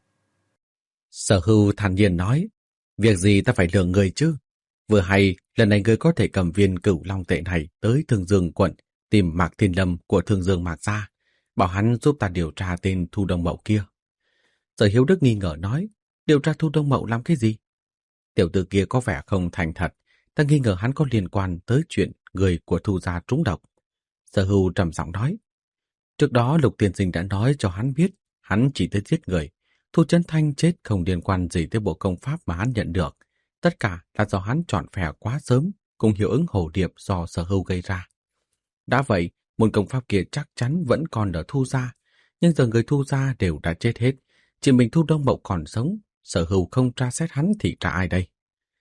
Speaker 1: Sở Hưu thản nhiên nói, việc gì ta phải lừa người chứ? Vừa hay, lần này ngươi có thể cầm viên Cửu Long tệ này tới Thương Dương quận tìm Mạc Thiên Lâm của Thương Dương Mạc gia, bảo hắn giúp ta điều tra tên Thu Đông Mậu kia. Sở Hiếu Đức nghi ngờ nói, điều tra Thu Đông Mậu làm cái gì? Tiểu tử kia có vẻ không thành thật, ta nghi ngờ hắn có liên quan tới chuyện người của Thu gia trúng độc. Sở Hưu trầm giọng nói, trước đó Lục Tiên Sinh đã nói cho hắn biết, hắn chỉ tới giết người. Thu Chấn Thanh chết không liên quan gì tới bộ công pháp mà hắn nhận được. Tất cả là do hắn chọn phe quá sớm, cùng hiệu ứng hồ điệp do Sở Hưu gây ra. Đã vậy, môn công pháp kia chắc chắn vẫn còn ở Thu gia, nhưng giờ người Thu gia đều đã chết hết, chỉ mình Thu Đông Mậu còn sống. Sở Hưu không tra xét hắn thì tra ai đây?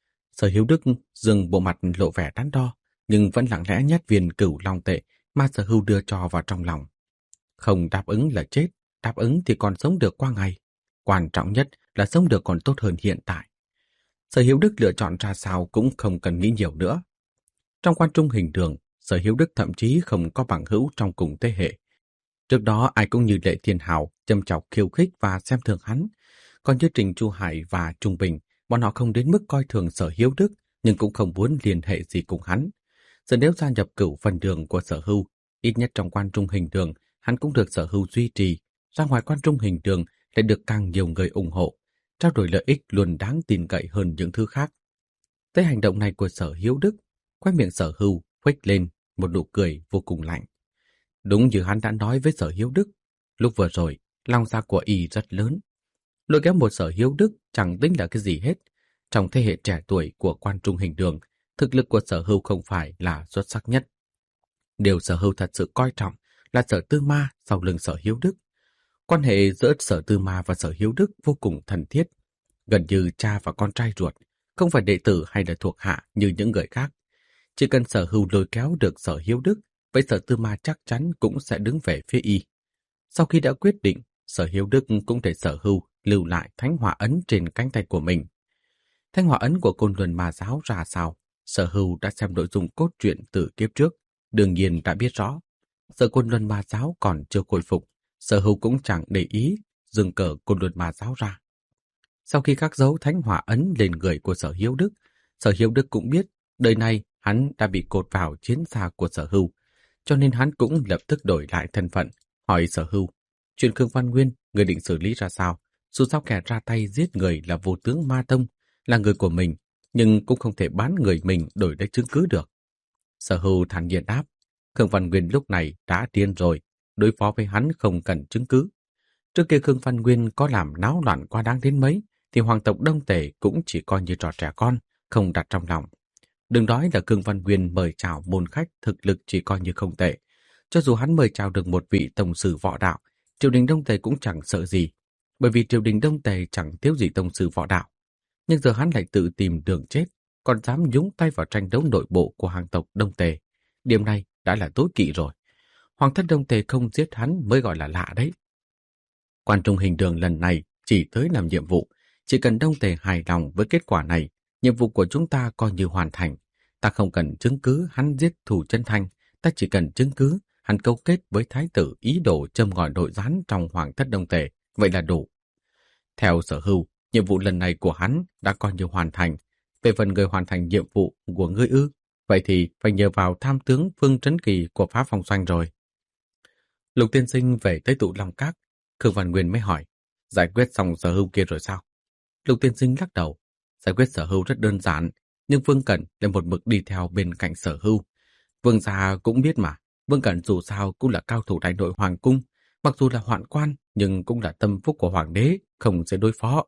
Speaker 1: Sở Hiếu Đức dừng bộ mặt lộ vẻ đắn đo, nhưng vẫn lặng lẽ nhét viên Cửu Long tệ mà Sở Hưu đưa cho vào trong lòng. Không đáp ứng là chết, đáp ứng thì còn sống được qua ngày. Quan trọng nhất là sống được còn tốt hơn hiện tại. Sở Hiếu Đức lựa chọn ra sao cũng không cần nghĩ nhiều nữa. Trong Quan Trung Hình Đường, Sở Hiếu Đức thậm chí không có bằng hữu trong cùng thế hệ. Trước đó ai cũng như Lệ Thiên Hào châm chọc khiêu khích và xem thường hắn. Còn như Trình Chu Hải và Trung Bình, bọn họ không đến mức coi thường Sở Hiếu Đức, nhưng cũng không muốn liên hệ gì cùng hắn. Giờ nếu gia nhập Cửu Vân Đường của Sở Hưu, ít nhất trong Quan Trung Hình Đường, hắn cũng được Sở Hưu duy trì. Ra ngoài Quan Trung Hình Đường lại được càng nhiều người ủng hộ, trao đổi lợi ích luôn đáng tin cậy hơn những thứ khác. Tới hành động này của Sở Hiếu Đức, khóe miệng Sở Hưu khuếch lên một nụ cười vô cùng lạnh. Đúng như hắn đã nói với Sở Hiếu Đức, lúc vừa rồi, lòng dạ của y rất lớn. Lôi kéo một Sở Hiếu Đức chẳng tính là cái gì hết. Trong thế hệ trẻ tuổi của Quan Trung Hình Đường, thực lực của Sở Hưu không phải là xuất sắc nhất. Điều Sở Hưu thật sự coi trọng là Sở Tư Ma sau lưng Sở Hiếu Đức. Quan hệ giữa Sở Tư Ma và Sở Hiếu Đức vô cùng thân thiết, gần như cha và con trai ruột, không phải đệ tử hay là thuộc hạ như những người khác. Chỉ cần Sở Hưu lôi kéo được Sở Hiếu Đức, vậy Sở Tư Ma chắc chắn cũng sẽ đứng về phía y. Sau khi đã quyết định, Sở Hiếu Đức cũng để Sở Hưu lưu lại Thánh Hỏa Ấn trên cánh tay của mình. Thánh Hỏa Ấn của Côn Luân Ma giáo ra sao, Sở Hưu đã xem nội dung cốt truyện từ kiếp trước, đương nhiên đã biết rõ. Giờ Côn Luân Ma giáo còn chưa khôi phục, Sở Hưu cũng chẳng để ý dừng cờ Côn Luân Ma giáo ra. Sau khi khắc dấu Thánh Hỏa Ấn lên người của Sở Hiếu Đức, Sở Hiếu Đức cũng biết đời này hắn đã bị cột vào chiến xa của Sở Hưu, cho nên hắn cũng lập tức đổi lại thân phận, hỏi Sở Hưu, chuyện Khương Văn Nguyên người định xử lý ra sao? Dù sao kẻ ra tay giết người là Vô Tướng Ma Tông, là người của mình, nhưng cũng không thể bán người mình đổi lấy chứng cứ được. Sở Hưu thản nhiên đáp, Khương Văn Nguyên lúc này đã điên rồi, đối phó với hắn không cần chứng cứ. Trước kia Khương Văn Nguyên có làm náo loạn quá đáng đến mấy, thì hoàng tộc Đông Tề cũng chỉ coi như trò trẻ con, không đặt trong lòng. Đừng nói là Khương Văn Nguyên mời chào môn khách thực lực chỉ coi như không tệ. Cho dù hắn mời chào được một vị tổng sử võ đạo, triều đình Đông Tề cũng chẳng sợ gì, bởi vì triều đình Đông Tề chẳng thiếu gì tổng sử võ đạo. Nhưng giờ hắn lại tự tìm đường chết, còn dám nhúng tay vào tranh đấu nội bộ của hoàng tộc Đông Tề. Điểm này đã là tối kỵ rồi. Hoàng thất Đông Tề không giết hắn mới gọi là lạ đấy. Quan Trung Hình Đường lần này chỉ tới làm nhiệm vụ. Chỉ cần Đông Tề hài lòng với kết quả này, nhiệm vụ của chúng ta coi như hoàn thành. Ta không cần chứng cứ hắn giết Thủ Chân Thanh, ta chỉ cần chứng cứ hắn câu kết với thái tử ý đồ châm ngòi nội gián trong hoàng thất Đông Tề, vậy là đủ. Theo Sở Hưu, Nhiệm vụ lần này của hắn đã coi như hoàn thành. Về phần người hoàn thành nhiệm vụ của ngươi ư, vậy thì phải nhờ vào tham tướng Phương Trấn Kỳ của Phá Phong Doanh rồi. Lục tiên sinh về tới Tụ Long Các, Khương Văn Nguyên mới hỏi, giải quyết xong Sở Hưu kia rồi sao? Lục tiên sinh lắc đầu, giải quyết Sở Hưu rất đơn giản, nhưng Vương Cẩn lại một mực đi theo bên cạnh Sở Hưu. Vương gia cũng biết mà, Vương Cẩn dù sao cũng là cao thủ đại nội hoàng cung, mặc dù là hoạn quan nhưng cũng là tâm phúc của hoàng đế, không dễ đối phó.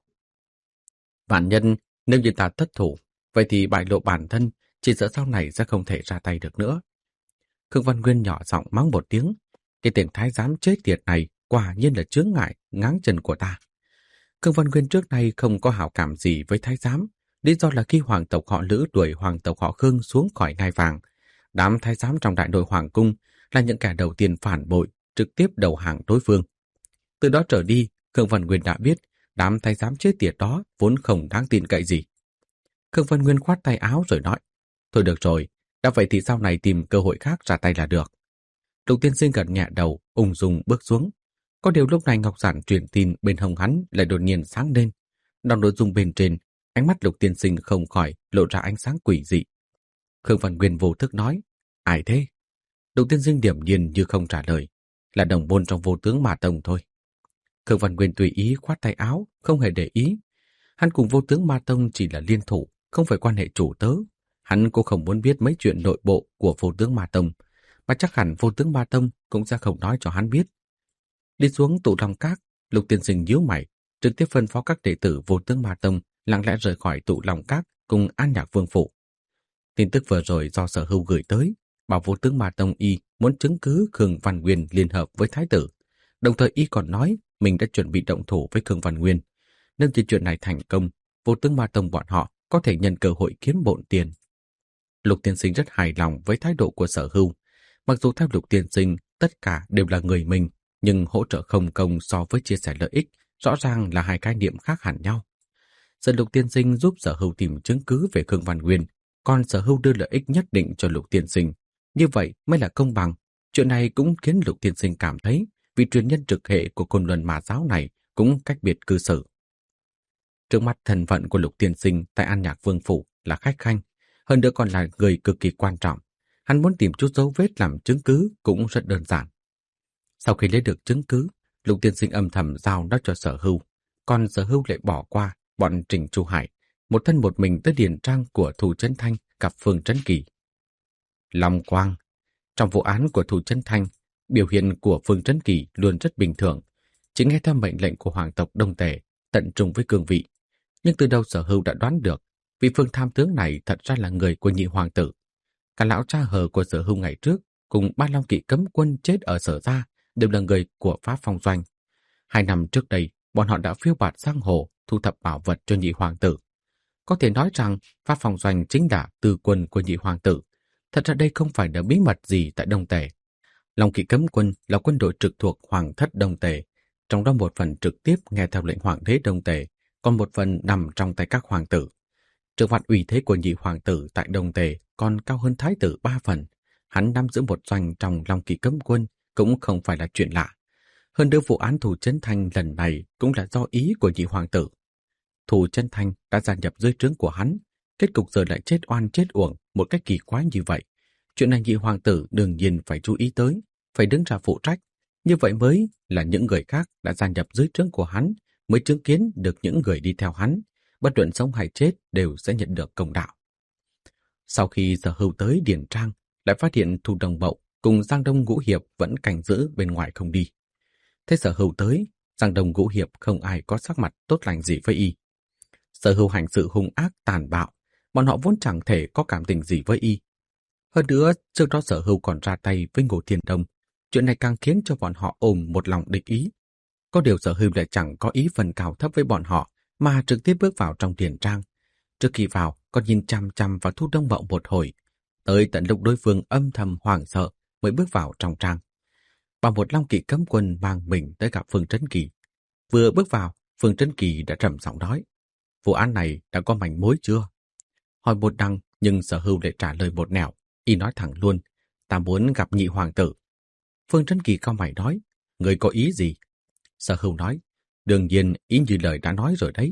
Speaker 1: Vạn nhân, nếu như ta thất thủ, vậy thì bại lộ bản thân, chỉ sợ sau này sẽ không thể ra tay được nữa. Khương Văn Nguyên nhỏ giọng mắng một tiếng, cái tiền thái giám chết tiệt này quả nhiên là chướng ngại, ngáng chân của ta. Khương Văn Nguyên trước nay không có hảo cảm gì với thái giám, lý do là khi hoàng tộc họ Lữ đuổi hoàng tộc họ Khương xuống khỏi ngai vàng, đám thái giám trong đại nội hoàng cung là những kẻ đầu tiên phản bội, trực tiếp đầu hàng đối phương. Từ đó trở đi, Khương Văn Nguyên đã biết đám thái giám chết tiệt đó vốn không đáng tin cậy gì. Khương Văn Nguyên khoát tay áo rồi nói, thôi được rồi, đã vậy thì sau này tìm cơ hội khác ra tay là được. Lục tiên sinh gật nhẹ đầu, ung dung bước xuống. Có điều lúc này Ngọc Giản truyền tin bên hông hắn lại đột nhiên sáng lên. Đọc nội dung bên trên, ánh mắt Lục tiên sinh không khỏi lộ ra ánh sáng quỷ dị. Khương Văn Nguyên vô thức nói, ai thế? Lục tiên sinh điểm nhiên như không trả lời, là đồng môn trong Vô Tướng Ma Tông thôi. Khương Văn Nguyên tùy ý khoát tay áo, không hề để ý. Hắn cùng Vô Tướng Ma Tông chỉ là liên thủ, không phải quan hệ chủ tớ. Hắn cũng không muốn biết mấy chuyện nội bộ của Vô Tướng Ma Tông, mà chắc hẳn Vô Tướng Ma Tông cũng sẽ không nói cho hắn biết. Đi xuống Tụ Long Các, Lục tiên sinh nhíu mày, trực tiếp phân phó các đệ tử Vô Tướng Ma Tông lặng lẽ rời khỏi Tụ Long Các cùng An Nhạc Vương phủ. Tin tức vừa rồi do Sở Hưu gửi tới, bảo Vô Tướng Ma Tông y muốn chứng cứ Khương Văn Nguyên liên hợp với thái tử. Đồng thời y còn nói mình đã chuẩn bị động thủ với Khương Văn Nguyên. Nếu như chuyện này thành công, Vô Tướng Ma Tông bọn họ có thể nhân cơ hội kiếm bộn tiền. Lục tiên sinh rất hài lòng với thái độ của Sở Hưu. Mặc dù theo Lục tiên sinh tất cả đều là người mình, nhưng hỗ trợ không công so với chia sẻ lợi ích rõ ràng là hai khái niệm khác hẳn nhau. Giờ Lục tiên sinh giúp Sở Hưu tìm chứng cứ về Khương Văn Nguyên, còn Sở Hưu đưa lợi ích nhất định cho Lục tiên sinh. Như vậy mới là công bằng. Chuyện này cũng khiến Lục tiên sinh cảm thấy vị truyền nhân trực hệ của Côn Luân Ma giáo này cũng cách biệt cư xử. Trước mắt thân phận của Lục tiên sinh tại An Nhạc Vương phủ là khách khanh, hơn nữa còn là người cực kỳ quan trọng. Hắn muốn tìm chút dấu vết làm chứng cứ cũng rất đơn giản. Sau khi lấy được chứng cứ, Lục tiên sinh âm thầm giao nó cho Sở Hưu, còn Sở Hưu lại bỏ qua bọn Trình Chu Hải, một thân một mình tới điền trang của Thù Chấn Thanh gặp Phương Trấn Kỳ. Long Quang, trong vụ án của Thù Chấn Thanh, biểu hiện của Phương Trấn Kỳ luôn rất bình thường, chỉ nghe theo mệnh lệnh của hoàng tộc Đông Tề, tận trung với cương vị. Nhưng từ đâu Sở Hưu đã đoán được, vị Phương tham tướng này thật ra là người của nhị hoàng tử. Cả lão cha hờ của Sở Hưu ngày trước cùng ba long kỵ cấm quân chết ở Sở gia đều là người của Phá Phong Doanh. Hai năm trước đây, bọn họ đã phiêu bạt sang hồ thu thập bảo vật cho nhị hoàng tử. Có thể nói rằng Phá Phong Doanh chính là tư quân của nhị hoàng tử. Thật ra đây không phải là bí mật gì tại Đông Tề. Long kỵ cấm quân là quân đội trực thuộc Hoàng thất Đông Tề, trong đó một phần trực tiếp nghe theo lệnh Hoàng đế Đông Tề, còn một phần nằm trong tay các hoàng tử. Trước mặt uy thế của nhị hoàng tử tại Đông Tề còn cao hơn thái tử ba phần. Hắn nắm giữ một doanh trong Long kỵ cấm quân cũng không phải là chuyện lạ. Hơn nữa vụ án Thù Chấn Thanh lần này cũng là do ý của nhị hoàng tử. Thù Chấn Thanh đã gia nhập dưới trướng của hắn, kết cục giờ lại chết oan chết uổng một cách kỳ quái như vậy. Chuyện này nhị hoàng tử đương nhiên phải chú ý tới, phải đứng ra phụ trách. Như vậy mới là những người khác đã gia nhập dưới trướng của hắn mới chứng kiến được những người đi theo hắn, bất luận sống hay chết đều sẽ nhận được công đạo. Sau khi Sở Hưu tới điền trang, lại phát hiện Thu Đồng Bậu cùng Giang Đông Ngũ Hiệp vẫn canh giữ bên ngoài không đi. Thế Sở Hưu tới, Giang Đông Ngũ Hiệp không ai có sắc mặt tốt lành gì với y. Sở Hưu hành sự hung ác tàn bạo, bọn họ vốn chẳng thể có cảm tình gì với y. Hơn nữa, trước đó Sở Hưu còn ra tay với Ngô Thiên Đông, chuyện này càng khiến cho bọn họ ôm một lòng địch ý. Có điều Sở Hưu lại chẳng có ý phần cao thấp với bọn họ, mà trực tiếp bước vào trong điền trang. Trước khi vào, còn nhìn chăm chăm vào Thu Đông Bậu một hồi, tới tận lúc đối phương âm thầm hoảng sợ mới bước vào trong trang. Và một long kỵ cấm quân mang mình tới gặp Phương Trấn Kỳ. Vừa bước vào, Phương Trấn Kỳ đã trầm giọng nói, vụ án này đã có manh mối chưa? Hỏi một đằng, nhưng Sở Hưu lại trả lời một nẻo. Y nói thẳng luôn, ta muốn gặp nhị hoàng tử. Phương Trấn Kỳ cau mày nói, người có ý gì? Sở Hưu nói, đương nhiên ý như lời đã nói rồi đấy.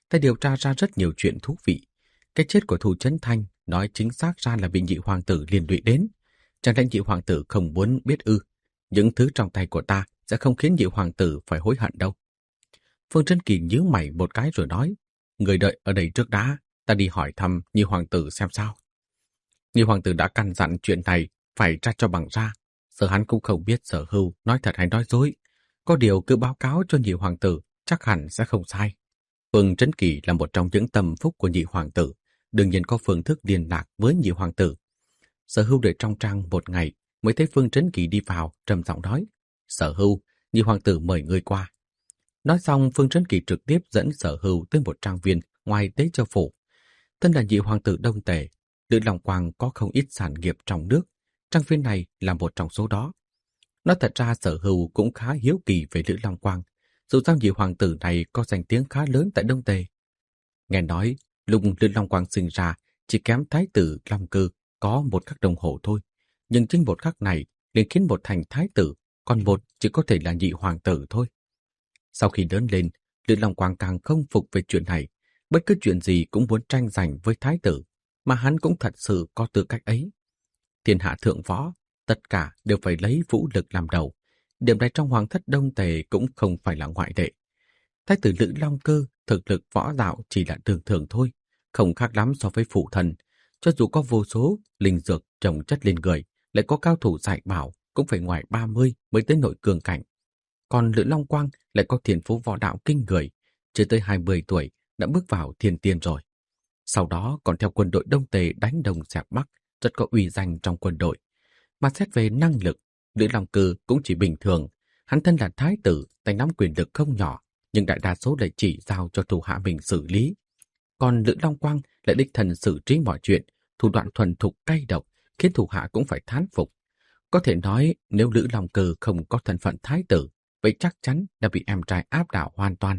Speaker 1: Ta điều tra ra rất nhiều chuyện thú vị. Cái chết của Thủ Chấn Thanh nói chính xác ra là bị nhị hoàng tử liên lụy đến. Chẳng lẽ nhị hoàng tử không muốn biết ư? Những thứ trong tay của ta sẽ không khiến nhị hoàng tử phải hối hận đâu. Phương Trấn Kỳ nhíu mày một cái rồi nói, người đợi ở đây trước đã, ta đi hỏi thăm nhị hoàng tử xem sao. Nhị hoàng tử đã căn dặn chuyện này phải ra cho bằng ra. Giờ hắn cũng không biết Sở Hưu nói thật hay nói dối. Có điều cứ báo cáo cho nhị hoàng tử, chắc hẳn sẽ không sai. Phương Trấn Kỳ là một trong những tâm phúc của nhị hoàng tử, đương nhiên có phương thức liên lạc với nhị hoàng tử. Sở Hưu đợi trong trang một ngày mới thấy Phương Trấn Kỳ đi vào, trầm giọng nói, Sở Hưu, nhị hoàng tử mời người qua. Nói xong, Phương Trấn Kỳ trực tiếp dẫn Sở Hưu tới một trang viên ngoài Tế Châu phủ. Thân là nhị hoàng tử Đông Tề, Lữ Long Quang có không ít sản nghiệp trong nước, trang viên này là một trong số đó. Nói thật ra Sở Hưu cũng khá hiếu kỳ về Lữ Long Quang, dù sao nhị hoàng tử này có danh tiếng khá lớn tại Đông Tề. Nghe nói, lúc Lữ Long Quang sinh ra, chỉ kém thái tử Long Cư có một khắc đồng hồ thôi, nhưng chính một khắc này liền khiến một thành thái tử, còn một chỉ có thể là nhị hoàng tử thôi. Sau khi lớn lên, Lữ Long Quang càng không phục về chuyện này, bất cứ chuyện gì cũng muốn tranh giành với thái tử, mà hắn cũng thật sự có tư cách ấy. Thiên hạ thượng võ, tất cả đều phải lấy vũ lực làm đầu. Điểm này trong hoàng thất Đông Tề cũng không phải là ngoại lệ. Thái tử Lữ Long Cơ thực lực võ đạo chỉ là thường thường thôi, không khác lắm so với phụ thần. Cho dù có vô số linh dược trồng chất lên người, lại có cao thủ dạy bảo, cũng phải ngoài ba mươi mới tới nội cường cảnh. Còn Lữ Long Quang lại có thiên phú võ đạo kinh người, chưa tới hai mươi tuổi đã bước vào thiên tiên rồi. Sau đó còn theo quân đội Đông Tề đánh Đông dẹp Bắc, rất có uy danh trong quân đội. Mà xét về năng lực, Lữ Long Cơ cũng chỉ bình thường. Hắn thân là thái tử, tay nắm quyền lực không nhỏ, nhưng đại đa số lại chỉ giao cho thủ hạ mình xử lý. Còn Lữ Long Quang lại đích thân xử trí mọi chuyện, thủ đoạn thuần thục cay độc, khiến thủ hạ cũng phải thán phục. Có thể nói nếu Lữ Long Cơ không có thân phận thái tử, vậy chắc chắn đã bị em trai áp đảo hoàn toàn.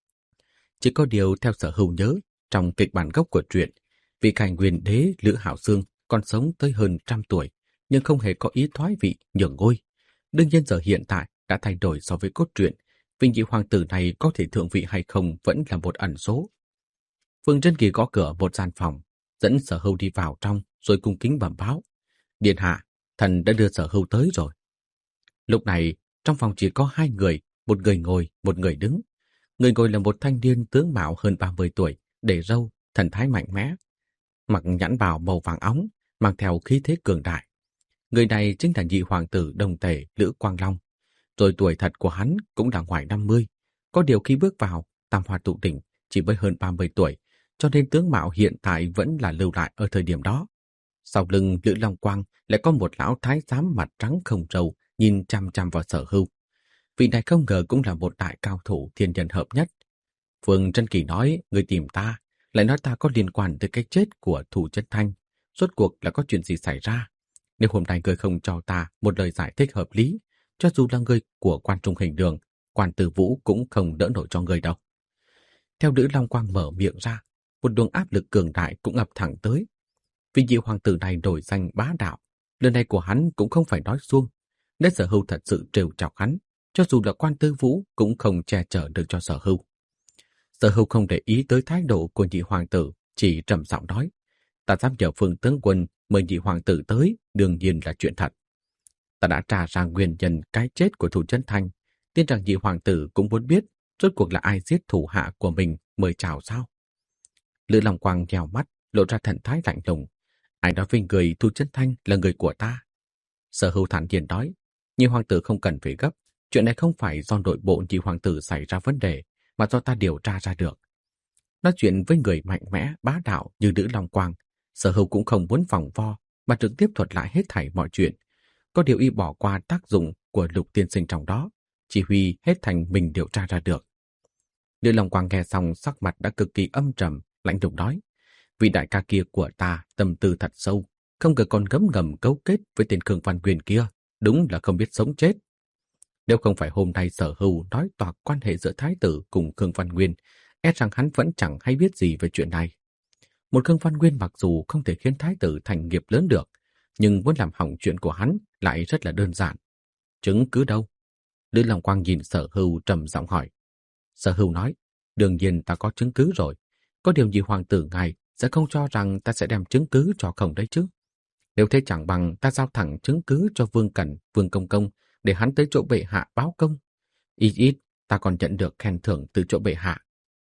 Speaker 1: Chỉ có điều theo Sở Hưu nhớ, trong kịch bản gốc của truyện, vị Khải Nguyên đế Lữ Hạo Xương còn sống tới hơn trăm tuổi, nhưng không hề có ý thoái vị nhường ngôi. Đương nhiên giờ hiện tại đã thay đổi so với cốt truyện, vị nhị hoàng tử này có thể thượng vị hay không vẫn là một ẩn số. Phương Trấn Kỳ gõ cửa một gian phòng, dẫn Sở Hưu đi vào trong rồi cung kính bẩm báo. Điện hạ, thần đã đưa Sở Hưu tới rồi. Lúc này, trong phòng chỉ có hai người, một người ngồi, một người đứng. Người ngồi là một thanh niên tướng mạo hơn ba mươi tuổi, để râu, thần thái mạnh mẽ, mặc nhãn bào màu vàng óng, mang theo khí thế cường đại. Người này chính là nhị hoàng tử Đông Tề Lữ Quang Long. Rồi tuổi thật của hắn cũng là ngoài năm mươi. Có điều khi bước vào Tam Hoa Tụ Đỉnh chỉ mới hơn ba mươi tuổi, cho nên tướng mạo hiện tại vẫn là lưu lại ở thời điểm đó. Sau lưng Lữ Long Quang lại có một lão thái giám mặt trắng không râu nhìn chăm chăm vào Sở Hưu. Vị này không ngờ cũng là một đại cao thủ thiên nhân hợp nhất. Phương Trấn Kỳ nói, người tìm ta, lại nói ta có liên quan tới cái chết của Thủ Chấn Thanh. Rốt cuộc là có chuyện gì xảy ra? Nếu hôm nay người không cho ta một lời giải thích hợp lý, cho dù là người của Quan Trung Hình Đường, Quan Tử Vũ cũng không đỡ nổi cho người đâu. Theo Lữ Long Quang mở miệng ra, một luồng áp lực cường đại cũng ập thẳng tới. Vì nhị hoàng tử này nổi danh bá đạo, lần này của hắn cũng không phải nói suông. Nếu Sở Hưu thật sự trêu chọc hắn, cho dù là Quan Tư Vũ cũng không che chở được cho Sở Hưu. Sở Hưu không để ý tới thái độ của nhị hoàng tử, chỉ trầm giọng nói: ta dám nhờ Phương tướng quân mời nhị hoàng tử tới, đương nhiên là chuyện thật. Ta đã tra ra nguyên nhân cái chết của Thủ Chấn Thanh, tin rằng nhị hoàng tử cũng muốn biết rốt cuộc là ai giết thủ hạ của mình mời chào sao. Lữ Long Quang nhèo mắt, lộ ra thần thái lạnh lùng. Ai nói với người Thủ Chấn Thanh là người của ta? Sở Hưu thản nhiên nói: nhị hoàng tử không cần phải gấp, chuyện này không phải do nội bộ nhị hoàng tử xảy ra vấn đề, mà do ta điều tra ra được. Nói chuyện với người mạnh mẽ, bá đạo như Lữ Long Quang, Sở Hưu cũng không muốn vòng vo, mà trực tiếp thuật lại hết thảy mọi chuyện. Có điều y bỏ qua tác dụng của Lục tiên sinh trong đó, chỉ huy hết thành mình điều tra ra được. Lữ Long Quang nghe xong sắc mặt đã cực kỳ âm trầm, lạnh lùng nói: vị đại ca kia của ta tâm tư thật sâu, không ngờ còn ngấm ngầm cấu kết với tên Khương Văn Nguyên kia, đúng là không biết sống chết. Nếu không phải hôm nay Sở Hưu nói toạc quan hệ giữa thái tử cùng Khương Văn Nguyên, e rằng hắn vẫn chẳng hay biết gì về chuyện này. Một Khương Văn Nguyên mặc dù không thể khiến thái tử thành nghiệp lớn được, nhưng muốn làm hỏng chuyện của hắn lại rất là đơn giản. Chứng cứ đâu? Lữ Long Quang nhìn Sở Hưu trầm giọng hỏi. Sở Hưu nói: Đương nhiên ta có chứng cứ rồi. Có điều nhị hoàng tử ngài sẽ không cho rằng ta sẽ đem chứng cứ cho không đấy chứ. Nếu thế chẳng bằng ta giao thẳng chứng cứ cho Vương Cẩn, Vương Công Công để hắn tới chỗ bệ hạ báo công. Ít ít, ta còn nhận được khen thưởng từ chỗ bệ hạ.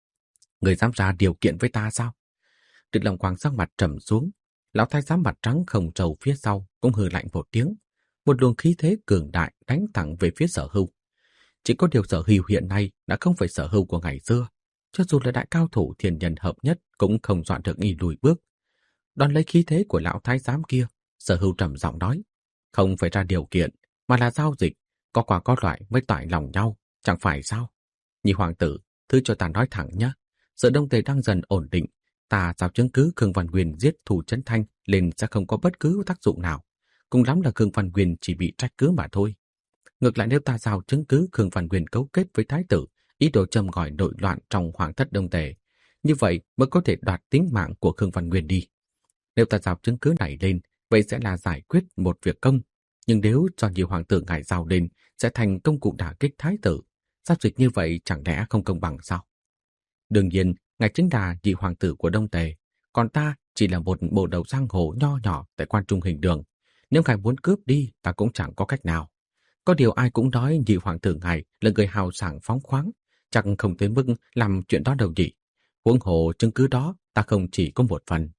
Speaker 1: Người dám ra điều kiện với ta sao? Trịnh Long Quang sắc mặt trầm xuống. Lão thái giám mặt trắng không trầu phía sau cũng hừ lạnh một tiếng. Một luồng khí thế cường đại đánh thẳng về phía Sở Hưu. Chỉ có điều Sở Hưu hiện nay đã không phải Sở Hưu của ngày xưa. Cho dù là đại cao thủ thiên nhân hợp nhất cũng không dọa được y lùi bước. Đón lấy khí thế của lão thái giám kia, Sở Hưu trầm giọng nói, không phải ra điều kiện, mà là giao dịch, có quả có loại mới tỏi lòng nhau, chẳng phải sao? Nhị hoàng tử, thứ cho ta nói thẳng nhé, sự Đông Tề đang dần ổn định, ta giao chứng cứ Khương Văn Nguyên giết Thủ Trấn Thanh lên sẽ không có bất cứ tác dụng nào. Cùng lắm là Khương Văn Nguyên chỉ bị trách cứ mà thôi. Ngược lại nếu ta giao chứng cứ Khương Văn Nguyên cấu kết với thái tử, ý đồ châm ngòi nội loạn trong hoàng thất Đông Tề, như vậy mới có thể đoạt tính mạng của Khương Văn Nguyên đi. Nếu ta giao chứng cứ này lên, vậy sẽ là giải quyết một việc công. Nhưng nếu cho nhiều hoàng tử ngài giao lên, sẽ thành công cụ đả kích thái tử. Giao dịch như vậy chẳng lẽ không công bằng sao? Đương nhiên, ngài chính là nhị hoàng tử của Đông Tề, còn ta chỉ là một bộ đầu giang hồ nho nhỏ tại quan trung hình đường. Nếu ngài muốn cướp đi, ta cũng chẳng có cách nào. Có điều ai cũng nói nhị hoàng tử ngài là người hào sảng phóng khoáng, chắc không tới mức làm chuyện đó đâu nhỉ. Huống hồ chứng cứ đó ta không chỉ có một phần.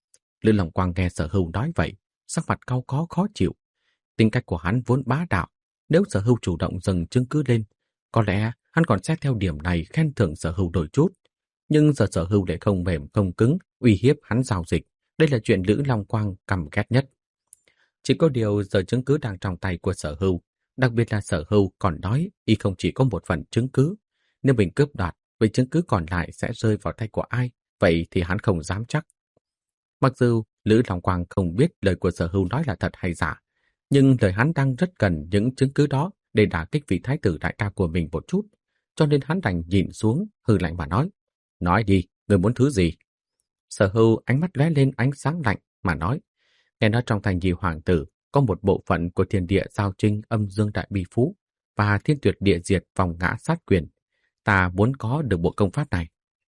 Speaker 1: Lữ Long Quang nghe Sở Hưu nói vậy, sắc mặt cau có khó chịu. Tính cách của hắn vốn bá đạo, nếu Sở Hưu chủ động dâng chứng cứ lên, có lẽ hắn còn xét theo điểm này khen thưởng Sở Hưu đôi chút. Nhưng giờ Sở Hưu lại không mềm không cứng, uy hiếp hắn giao dịch. Đây là chuyện Lữ Long Quang căm ghét nhất. Chỉ có điều giờ chứng cứ đang trong tay của Sở Hưu, đặc biệt là Sở Hưu còn nói y không chỉ có một phần chứng cứ. Nếu mình cướp đoạt, vậy chứng cứ còn lại sẽ rơi vào tay của ai, vậy thì hắn không dám chắc. Mặc dù Lữ Long Quang không biết lời của Sở Hưu nói là thật hay giả, nhưng lời hắn đang rất cần những chứng cứ đó để đả kích vị thái tử đại ca của mình một chút, cho nên hắn đành nhìn xuống, hừ lạnh mà nói. Nói đi, người muốn thứ gì? Sở Hưu ánh mắt lóe lên ánh sáng lạnh mà nói. Nghe nói trong thành nhị hoàng tử có một bộ phận của thiên địa giao trinh âm dương đại bi phú và thiên tuyệt địa diệt vòng ngã sát quyền. Ta muốn có được bộ công pháp này.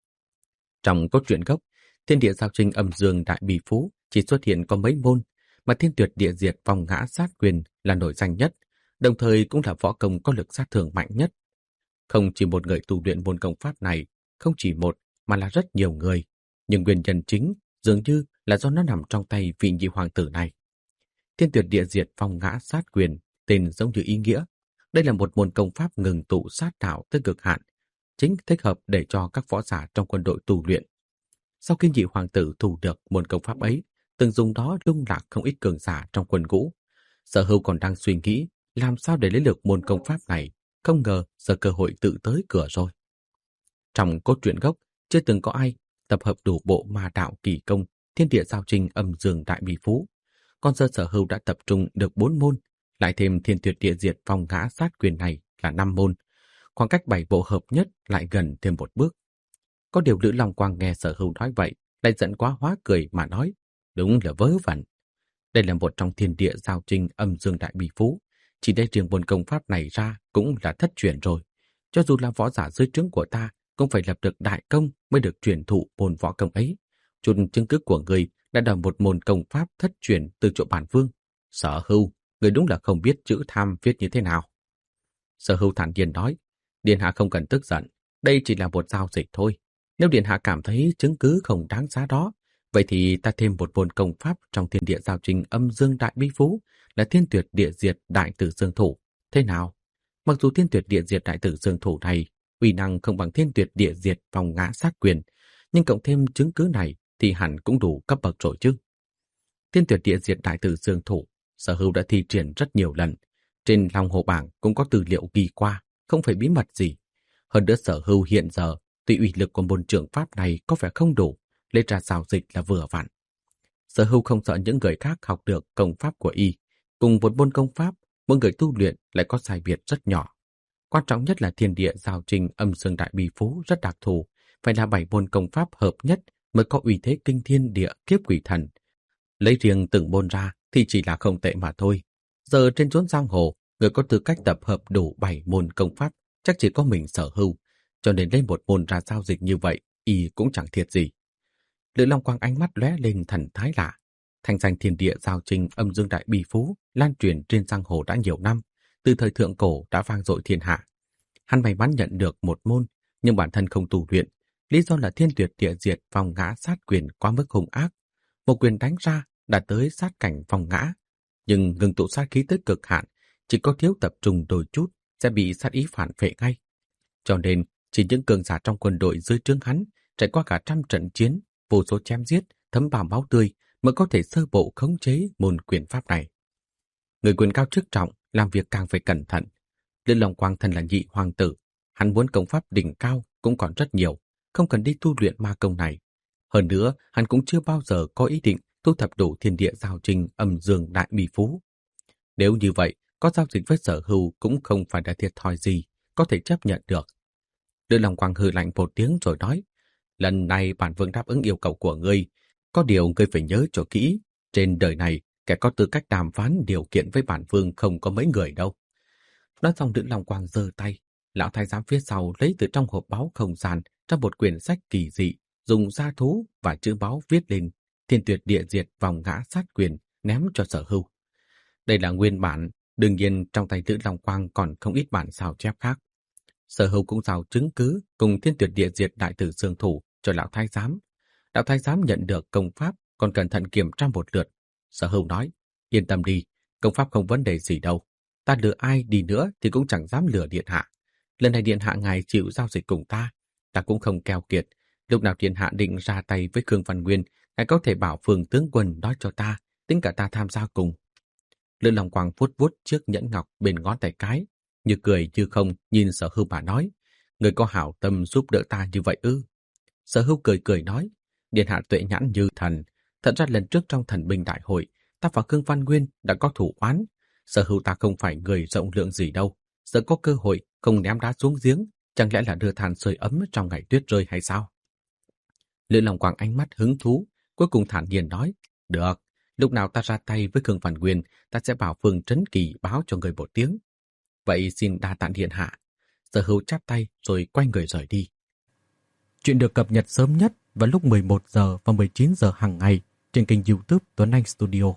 Speaker 1: Trong cốt truyện gốc, thiên địa giao trinh âm dương đại bi phú chỉ xuất hiện có mấy môn, mà thiên tuyệt địa diệt vòng ngã sát quyền là nổi danh nhất, đồng thời cũng là võ công có lực sát thương mạnh nhất. Không chỉ một người tu luyện môn công pháp này, không chỉ một mà là rất nhiều người, nhưng nguyên nhân chính dường như là do nó nằm trong tay vị nhị hoàng tử này. Thiên tuyệt địa diệt vòng ngã sát quyền, tên giống như ý nghĩa. Đây là một môn công pháp ngừng tụ sát đạo tới cực hạn, chính thích hợp để cho các võ giả trong quân đội tu luyện. Sau khi nhị hoàng tử thu được môn công pháp ấy, từng dùng đó lung lạc không ít cường giả trong quân ngũ. Sở Hưu còn đang suy nghĩ làm sao để lấy được môn công pháp này, không ngờ giờ cơ hội tự tới cửa rồi. Trong cốt truyện gốc, chưa từng có ai tập hợp đủ bộ ma đạo kỳ công thiên địa giao trinh âm dương đại bi phú. Còn giờ Sở Hưu đã tập trung được bốn môn, lại thêm thiên tuyệt địa diệt vòng ngã sát quyền này là năm môn. Khoảng cách bảy bộ hợp nhất lại gần thêm một bước. Có điều Lữ Long Quang nghe Sở Hưu nói vậy, lại giận quá hóa cười mà nói, đúng là vớ vẩn. Đây là một trong thiên địa giao trinh âm dương đại bi phú, chỉ để riêng môn công pháp này ra cũng là thất truyền rồi. Cho dù là võ giả dưới trướng của ta, cũng phải lập được đại công mới được truyền thụ môn võ công ấy. Chút chứng cứ của người đã đòi một môn công pháp thất truyền từ chỗ bản vương. Sở Hưu, người đúng là không biết chữ tham viết như thế nào. Sở Hưu thản nhiên nói, Điện hạ không cần tức giận, đây chỉ là một giao dịch thôi. Nếu Điện hạ cảm thấy chứng cứ không đáng giá đó, vậy thì ta thêm một môn công pháp trong thiên địa giao trinh âm dương đại bi phú là thiên tuyệt địa diệt đại tử dương thủ. Thế nào? Mặc dù thiên tuyệt địa diệt đại tử dương thủ này uy năng không bằng thiên tuyệt địa diệt vòng ngã sát quyền, nhưng cộng thêm chứng cứ này thì hẳn cũng đủ cấp bậc rồi chứ. Thiên tuyệt địa diệt đại tử dương thủ, Sở Hưu đã thi triển rất nhiều lần. Trên Long Hồ Bảng cũng có tư liệu ghi qua, không phải bí mật gì. Hơn nữa Sở Hưu hiện giờ, tuy uy lực của môn trưởng pháp này có vẻ không đủ, lấy ra giao dịch là vừa vặn. Sở Hưu không sợ những người khác học được công pháp của y. Cùng một môn công pháp, mỗi người tu luyện lại có sai biệt rất nhỏ. Quan trọng nhất là thiên địa giao trinh âm dương đại bi phú rất đặc thù, phải là bảy môn công pháp hợp nhất mới có uy thế kinh thiên địa kiếp quỷ thần. Lấy riêng từng môn ra thì chỉ là không tệ mà thôi. Giờ trên chốn giang hồ, người có tư cách tập hợp đủ bảy môn công pháp chắc chỉ có mình Sở Hưu. cho nên lấy một môn ra giao dịch như vậy, y cũng chẳng thiệt gì. Lữ Long Quang ánh mắt lóe lên thần thái lạ. Thanh danh thiên địa giao trình âm dương đại bi phú lan truyền trên giang hồ đã nhiều năm, từ thời thượng cổ đã vang dội thiên hạ. Hắn may mắn nhận được một môn, nhưng bản thân không tu luyện, lý do là thiên tuyệt địa diệt vòng ngã sát quyền quá mức hung ác. Một quyền đánh ra đã tới sát cảnh vòng ngã, nhưng ngừng tụ sát khí tới cực hạn, chỉ có thiếu tập trung đôi chút sẽ bị sát ý phản phệ ngay. Cho nên, chỉ những cường giả trong quân đội dưới trướng hắn trải qua cả trăm trận chiến, vô số chém giết, thấm vào máu tươi mới có thể sơ bộ khống chế môn quyền pháp này. Người quyền cao chức trọng, làm việc càng phải cẩn thận. Lữ Long Quang thân là nhị hoàng tử, hắn muốn công pháp đỉnh cao cũng còn rất nhiều, không cần đi tu luyện ma công này. Hơn nữa, hắn cũng chưa bao giờ có ý định thu thập đủ thiên địa giao trình âm dương đại bi phú. Nếu như vậy, có giao dịch với Sở Hưu cũng không phải là thiệt thòi gì, có thể chấp nhận được. Lữ Long Quang hừ lạnh một tiếng rồi nói, lần này bản vương đáp ứng yêu cầu của ngươi, có điều ngươi phải nhớ cho kỹ, trên đời này kẻ có tư cách đàm phán điều kiện với bản vương không có mấy người đâu. Nói xong Lữ Long Quang giơ tay, lão thái giám phía sau lấy từ trong hộp báu không gian ra một quyển sách kỳ dị, dùng da thú và chữ báu viết lên thiên tuyệt địa diệt vòng ngã sát quyền, ném cho Sở Hưu. Đây là nguyên bản, đương nhiên trong tay Lữ Long Quang còn không ít bản sao chép khác. Sở Hưu cũng giao chứng cứ cùng thiên tuyệt địa diệt đại tử xương thủ cho lão thái giám. Lão thái giám nhận được công pháp còn cẩn thận kiểm tra một lượt. Sở Hưu nói, yên tâm đi, công pháp không vấn đề gì đâu. Ta lừa ai đi nữa thì cũng chẳng dám lừa điện hạ. Lần này điện hạ ngài chịu giao dịch cùng ta, ta cũng không keo kiệt. Lúc nào điện hạ định ra tay với Khương Văn Nguyên, ngài có thể bảo Phường tướng quân nói cho ta, tính cả ta tham gia cùng. Lữ Long Quang vuốt vuốt chiếc nhẫn ngọc bên ngón tay cái, như cười như không nhìn Sở Hưu mà nói, người có hảo tâm giúp đỡ ta như vậy ư? Sở Hưu cười cười nói, điện hạ tuệ nhãn như thần. Thật ra lần trước trong thần binh đại hội, ta và Khương Văn Nguyên đã có thủ oán. Sở Hưu ta không phải người rộng lượng gì đâu, giờ có cơ hội không ném đá xuống giếng, chẳng lẽ là đưa than sưởi ấm trong ngày tuyết rơi hay sao? Lữ Long Quang ánh mắt hứng thú, cuối cùng thản nhiên nói, được, lúc nào ta ra tay với Khương Văn Nguyên, ta sẽ bảo Phương Trấn Kỳ báo cho người một tiếng. Vậy xin đa tạ điện hạ. Sở Hưu chắp tay rồi quay người rời đi. Chuyện được cập nhật sớm nhất vào lúc mười một giờ và mười chín giờ hàng ngày trên kênh YouTube Tuấn Anh Studio.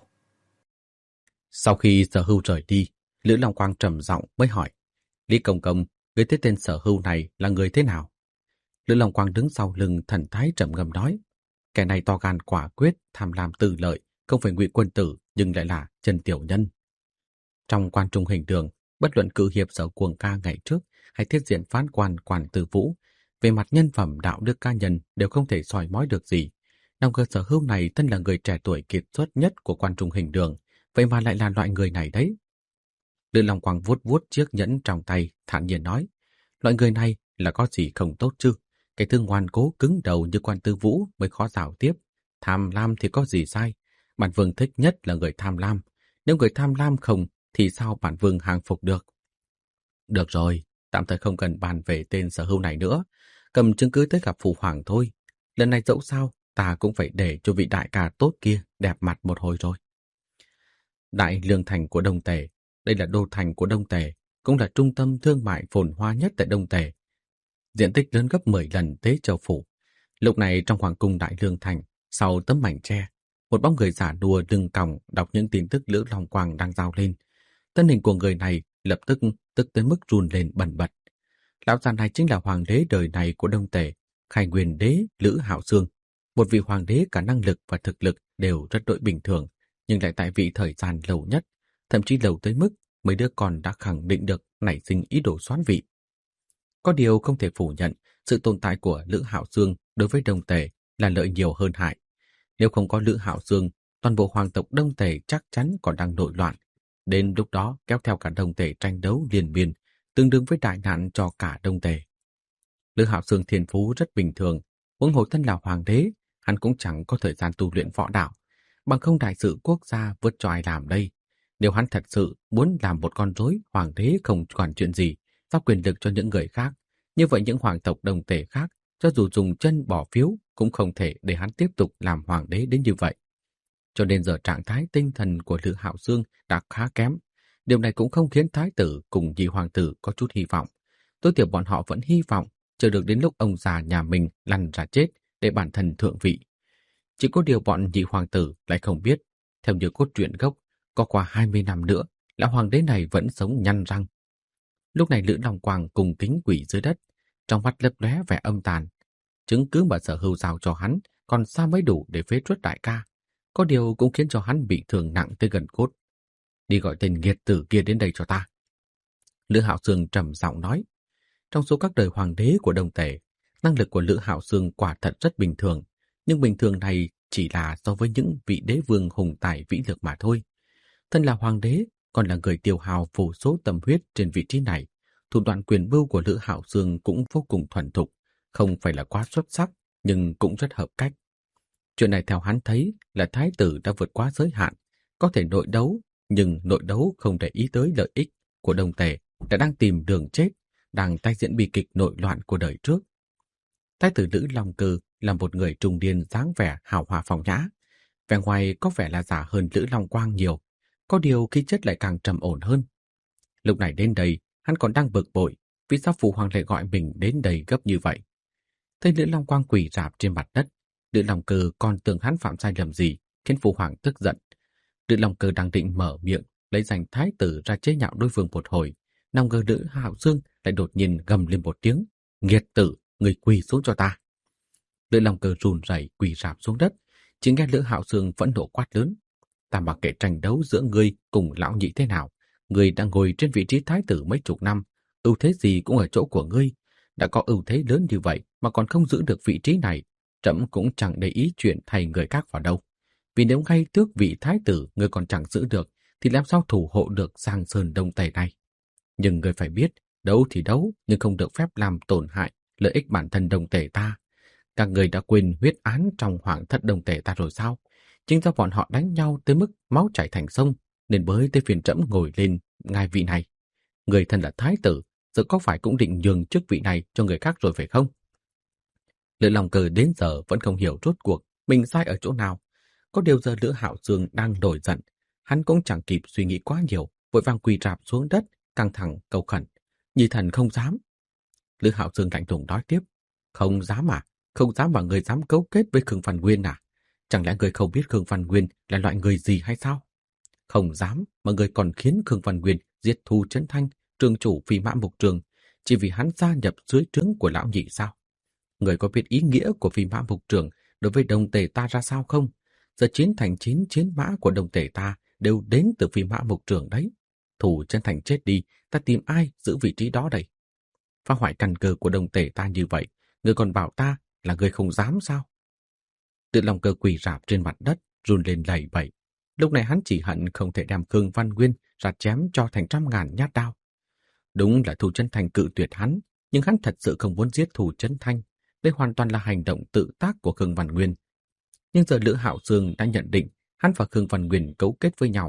Speaker 1: Sau khi Sở Hưu rời đi, Lữ Long Quang trầm giọng mới hỏi, Lý Công Công, người thấy tên Sở Hưu này là người thế nào? Lữ Long Quang đứng sau lưng thần thái trầm ngâm nói, kẻ này to gan quả quyết, tham lam tư lợi, không phải ngụy quân tử nhưng lại là chân tiểu nhân. Trong quan trung hình đường, bất luận cử hiệp Sở Cuồng Ca ngày trước hay thiết diện phán quan Quản Tử Vũ, về mặt nhân phẩm đạo đức cá nhân đều không thể soi mói được gì. Nào ngờ Sở Hưu này thân là người trẻ tuổi kiệt xuất nhất của quan trung hình đường, vậy mà lại là loại người này đấy. Lữ Long Quang vuốt vuốt chiếc nhẫn trong tay, thản nhiên nói, loại người này là có gì không tốt chứ? Cái thương ngoan cố cứng đầu như Quan Tư Vũ mới khó giao tiếp. Tham lam thì có gì sai? Bản vương thích nhất là người tham lam. Nếu người tham lam không, thì sao bản vương hàng phục được? Được rồi, tạm thời không cần bàn về tên Sở Hưu này nữa. Cầm chứng cứ tới gặp phụ hoàng thôi. Lần này dẫu sao, ta cũng phải để cho vị đại ca tốt kia đẹp mặt một hồi rồi. Đại Lương Thành của Đông Tề. Đây là đô thành của Đông Tề, cũng là trung tâm thương mại phồn hoa nhất tại Đông Tề. Diện tích lớn gấp mười lần Tế Châu Phủ. Lúc này trong hoàng cung Đại Lương Thành, sau tấm mảnh tre, một bóng người giả đùa lưng còng đọc những tin tức Lữ Long Quang đang giao lên. Thân hình của người này lập tức tức tới mức run lên bần bật. Lão già này chính là hoàng đế đời này của Đông Tề, Khai Nguyên đế Lữ Hạo Xương, một vị hoàng đế cả năng lực và thực lực đều rất đội bình thường, nhưng lại tại vị thời gian lâu nhất, thậm chí lâu tới mức mấy đứa con đã khẳng định được nảy sinh ý đồ soán vị. Có điều không thể phủ nhận, sự tồn tại của Lữ Hạo Xương đối với Đông Tề là lợi nhiều hơn hại. Nếu không có Lữ Hạo Xương, toàn bộ hoàng tộc Đông Tề chắc chắn còn đang nội loạn. Đến lúc đó kéo theo cả Đông Tề tranh đấu liên miên, tương đương với đại nạn cho cả Đông Tề. Lữ Hạo Xương thiên phú rất bình thường, huống hồ thân là hoàng đế, hắn cũng chẳng có thời gian tu luyện võ đạo, bằng không đại sự quốc gia vượt cho ai làm đây. Nếu hắn thật sự muốn làm một con rối hoàng đế không quản chuyện gì, giao quyền lực cho những người khác, như vậy những hoàng tộc Đông Tề khác, cho dù dùng chân bỏ phiếu, cũng không thể để hắn tiếp tục làm hoàng đế đến như vậy. Cho nên giờ trạng thái tinh thần của Lữ Hạo Xương đã khá kém. Điều này cũng không khiến thái tử cùng nhị hoàng tử có chút hy vọng. Tối thiểu bọn họ vẫn hy vọng chờ được đến lúc ông già nhà mình lăn ra chết để bản thân thượng vị. Chỉ có điều bọn nhị hoàng tử lại không biết, theo như cốt truyện gốc, có qua hai mươi năm nữa, lão hoàng đế này vẫn sống nhăn răng. Lúc này Lữ Long Quang cùng kính quỷ dưới đất, trong mắt lấp lóe vẻ âm tàn. Chứng cứ mà Sở Hưu giao cho hắn còn xa mới đủ để phế truất đại ca. Có điều cũng khiến cho hắn bị thương nặng tới gần cốt. Đi gọi tên nghiệt tử kia đến đây cho ta. Lữ Hạo Sương trầm giọng nói. Trong số các đời hoàng đế của Đông Tề, năng lực của Lữ Hạo Sương quả thật rất bình thường, nhưng bình thường này chỉ là so với những vị đế vương hùng tài vĩ lực mà thôi. Thân là hoàng đế, còn là người tiêu hao vô số tâm huyết trên vị trí này, thủ đoạn quyền mưu của Lữ Hạo Sương cũng vô cùng thuần thục, không phải là quá xuất sắc, nhưng cũng rất hợp cách. Chuyện này theo hắn thấy là thái tử đã vượt quá giới hạn, có thể nội đấu, nhưng nội đấu không để ý tới lợi ích của Đông Tề, đã đang tìm đường chết, đang tái diễn bi kịch nội loạn của đời trước. Thái tử Lữ Long Cơ là một người trung niên dáng vẻ hào hoa phong nhã, vẻ ngoài có vẻ là giả hơn Lữ Long Quang nhiều, có điều khí chất lại càng trầm ổn hơn. Lúc này đến đây, hắn còn đang bực bội, vì sao phụ hoàng lại gọi mình đến đây gấp như vậy? Thấy Lữ Long Quang quỳ rạp trên mặt đất, Lữ Long Cơ còn tưởng hắn phạm sai lầm gì, khiến phụ hoàng tức giận. Lữ Long Cơ đang định mở miệng, lấy danh thái tử ra chế nhạo đối phương một hồi, nào ngờ Lữ Hạo Sương lại đột nhiên gầm lên một tiếng, nghiệt tử, người quỳ xuống cho ta. Lữ Long Cơ run rẩy quỳ rạp xuống đất, chỉ nghe Lữ Hạo Sương phẫn nộ quát lớn: ta mặc kệ tranh đấu giữa ngươi cùng lão nhị thế nào, ngươi đang ngồi trên vị trí thái tử mấy chục năm, ưu thế gì cũng ở chỗ của ngươi. Đã có ưu thế lớn như vậy mà còn không giữ được vị trí này, trẫm cũng chẳng để ý chuyện thay người khác vào đâu. Vì nếu ngay tước vị thái tử ngươi còn chẳng giữ được, thì làm sao thủ hộ được Giang Sơn Đông Tây này? Nhưng ngươi phải biết, đấu thì đấu, nhưng không được phép làm tổn hại lợi ích bản thân Đông Tề ta. Các người đã quên huyết án trong hoàng thất Đông Tề ta rồi sao? Chính do bọn họ đánh nhau tới mức máu chảy thành sông, nên mới tới phiền trẫm ngồi lên ngai vị này. Người thân là thái tử, giờ có phải cũng định nhường chức vị này cho người khác rồi phải không? Lữ Long Cơ đến giờ vẫn không hiểu rốt cuộc mình sai ở chỗ nào. Có điều giờ Lữ Hạo Sương đang nổi giận, hắn cũng chẳng kịp suy nghĩ quá nhiều, vội vàng quỳ rạp xuống đất, căng thẳng cầu khẩn: Nhi thần không dám. Lữ Hạo Sương lạnh lùng nói tiếp: Không dám à? Không dám mà người dám cấu kết với Khương Văn Nguyên à? Chẳng lẽ người không biết Khương Văn Nguyên là loại người gì hay sao? Không dám mà người còn khiến Khương Văn Nguyên giết Thu Chấn Thanh, trường chủ Phi Mã Mục Trường, chỉ vì hắn gia nhập dưới trướng của lão nhị sao? Người có biết ý nghĩa của Phi Mã Mục Trường đối với Đông Tề ta ra sao không? Giờ chiến thành chín chiến mã của Đông Tề ta đều đến từ Phi Mã Mục Trường đấy. Thủ Chân Thành chết đi, ta tìm ai giữ vị trí đó đây? Phá hoại căn cơ của Đông Tề ta như vậy, người còn bảo ta là người không dám sao? Tự lòng Cơ quỳ rạp trên mặt đất, run lên lẩy bẩy. Lúc này hắn chỉ hận không thể đem Khương Văn Nguyên ra chém cho thành trăm ngàn nhát đao. Đúng là Thủ Chân Thành cự tuyệt hắn, nhưng hắn thật sự không muốn giết Thủ Chân Thanh. Đây hoàn toàn là hành động tự tác của Khương Văn Nguyên. Nhưng giờ Lữ Hạo Sương đã nhận định hắn và Khương Văn Nguyên cấu kết với nhau.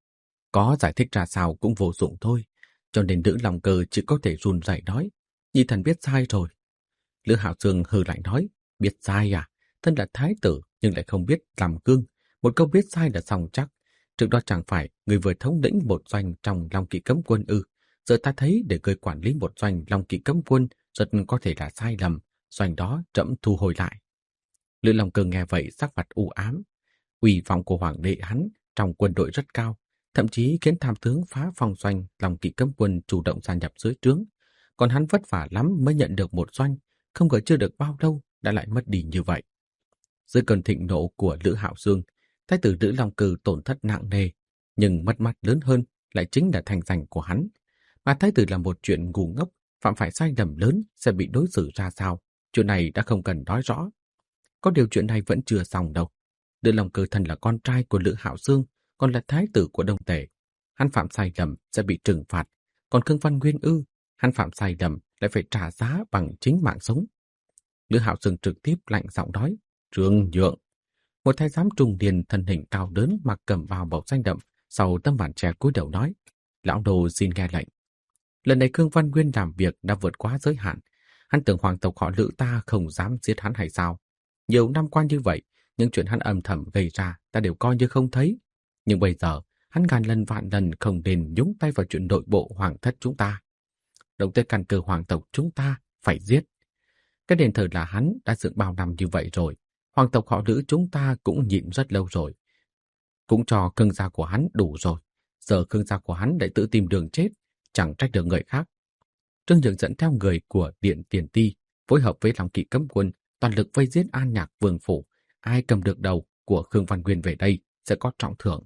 Speaker 1: Có giải thích ra sao cũng vô dụng thôi, cho nên Lữ Long Cơ chỉ có thể run rẩy nói: Nhi thần biết sai rồi. Lữ Hạo Sương hừ lạnh nói: Biết sai à? Thân là thái tử nhưng lại không biết làm gương. Một câu biết sai là xong chắc. Trước đó chẳng phải người vừa thống lĩnh một doanh trong Long Kỵ Cấm Quân ư? Giờ ta thấy để người quản lý một doanh Long Kỵ Cấm Quân rất có thể là sai lầm. Doanh đó trẫm thu hồi lại. Lữ Long Cơ nghe vậy sắc mặt u ám. Uy vọng của hoàng đệ hắn trong quân đội rất cao, thậm chí khiến tham tướng phá phong doanh Long Kỵ Cấm Quân chủ động gia nhập dưới trướng. Còn hắn vất vả lắm mới nhận được một doanh, không ngờ chưa được bao lâu đã lại mất đi như vậy. Dưới cơn thịnh nộ của Lữ Hạo Sương, thái tử Lữ Long Cơ tổn thất nặng nề, nhưng mất mát lớn hơn lại chính là thành danh của hắn. Mà thái tử là một chuyện ngu ngốc, phạm phải sai lầm lớn sẽ bị đối xử ra sao, chuyện này đã không cần nói rõ. Có điều chuyện này vẫn chưa xong đâu. Lữ Long Cơ thân là con trai của Lữ Hạo Sương, còn là thái tử của Đông Tề. Hắn phạm sai lầm sẽ bị trừng phạt, còn Khương Văn Nguyên ư, hắn phạm sai lầm lại phải trả giá bằng chính mạng sống. Lữ Hạo Sương trực tiếp lạnh giọng nói: Trương Nhượng. Một thái giám trung niên thân hình cao lớn mặc cẩm bào màu xanh đậm, sau tấm vải tre cúi đầu nói: Lão đồ xin nghe lệnh. Lần này Khương Văn Nguyên làm việc đã vượt quá giới hạn. Hắn tưởng hoàng tộc họ Lữ ta không dám giết hắn hay sao? Nhiều năm qua như vậy, những chuyện hắn âm thầm gây ra ta đều coi như không thấy. Nhưng bây giờ, hắn ngàn lần vạn lần không nên nhúng tay vào chuyện nội bộ hoàng thất chúng ta. Động tới căn cơ hoàng tộc chúng ta phải giết. Cái đền thờ là hắn đã dựng bao năm như vậy rồi. Hoàng tộc họ Lữ chúng ta cũng nhịn rất lâu rồi. Cũng cho Khương gia của hắn đủ rồi. Giờ Khương gia của hắn lại tự tìm đường chết, chẳng trách được người khác. Trương Nhượng dẫn theo người của Điện Tiền Ti, phối hợp với Long Kỵ cấm quân, toàn lực vây giết An Nhạc Vương phủ. Ai cầm được đầu của Khương Văn Nguyên về đây sẽ có trọng thưởng.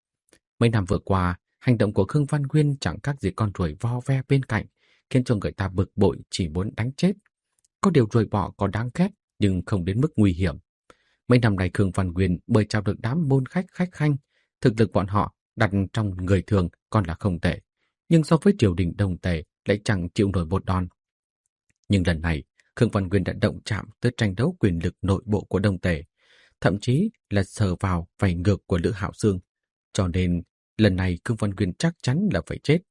Speaker 1: Mấy năm vừa qua, hành động của Khương Văn Nguyên chẳng khác gì con ruồi vo ve bên cạnh, khiến cho người ta bực bội chỉ muốn đánh chết. Có điều ruồi bọ có đáng ghét, nhưng không đến mức nguy hiểm. Mấy năm nay Khương Văn Nguyên bởi chào được đám môn khách khách khanh, thực lực bọn họ đặt trong người thường còn là không tệ, nhưng so với triều đình Đông Tề lại chẳng chịu nổi một đòn. Nhưng lần này, Khương Văn Nguyên đã động chạm tới tranh đấu quyền lực nội bộ của Đông Tề, thậm chí là sờ vào vảy ngược của Lữ Hạo Xương, cho nên lần này Khương Văn Nguyên chắc chắn là phải chết.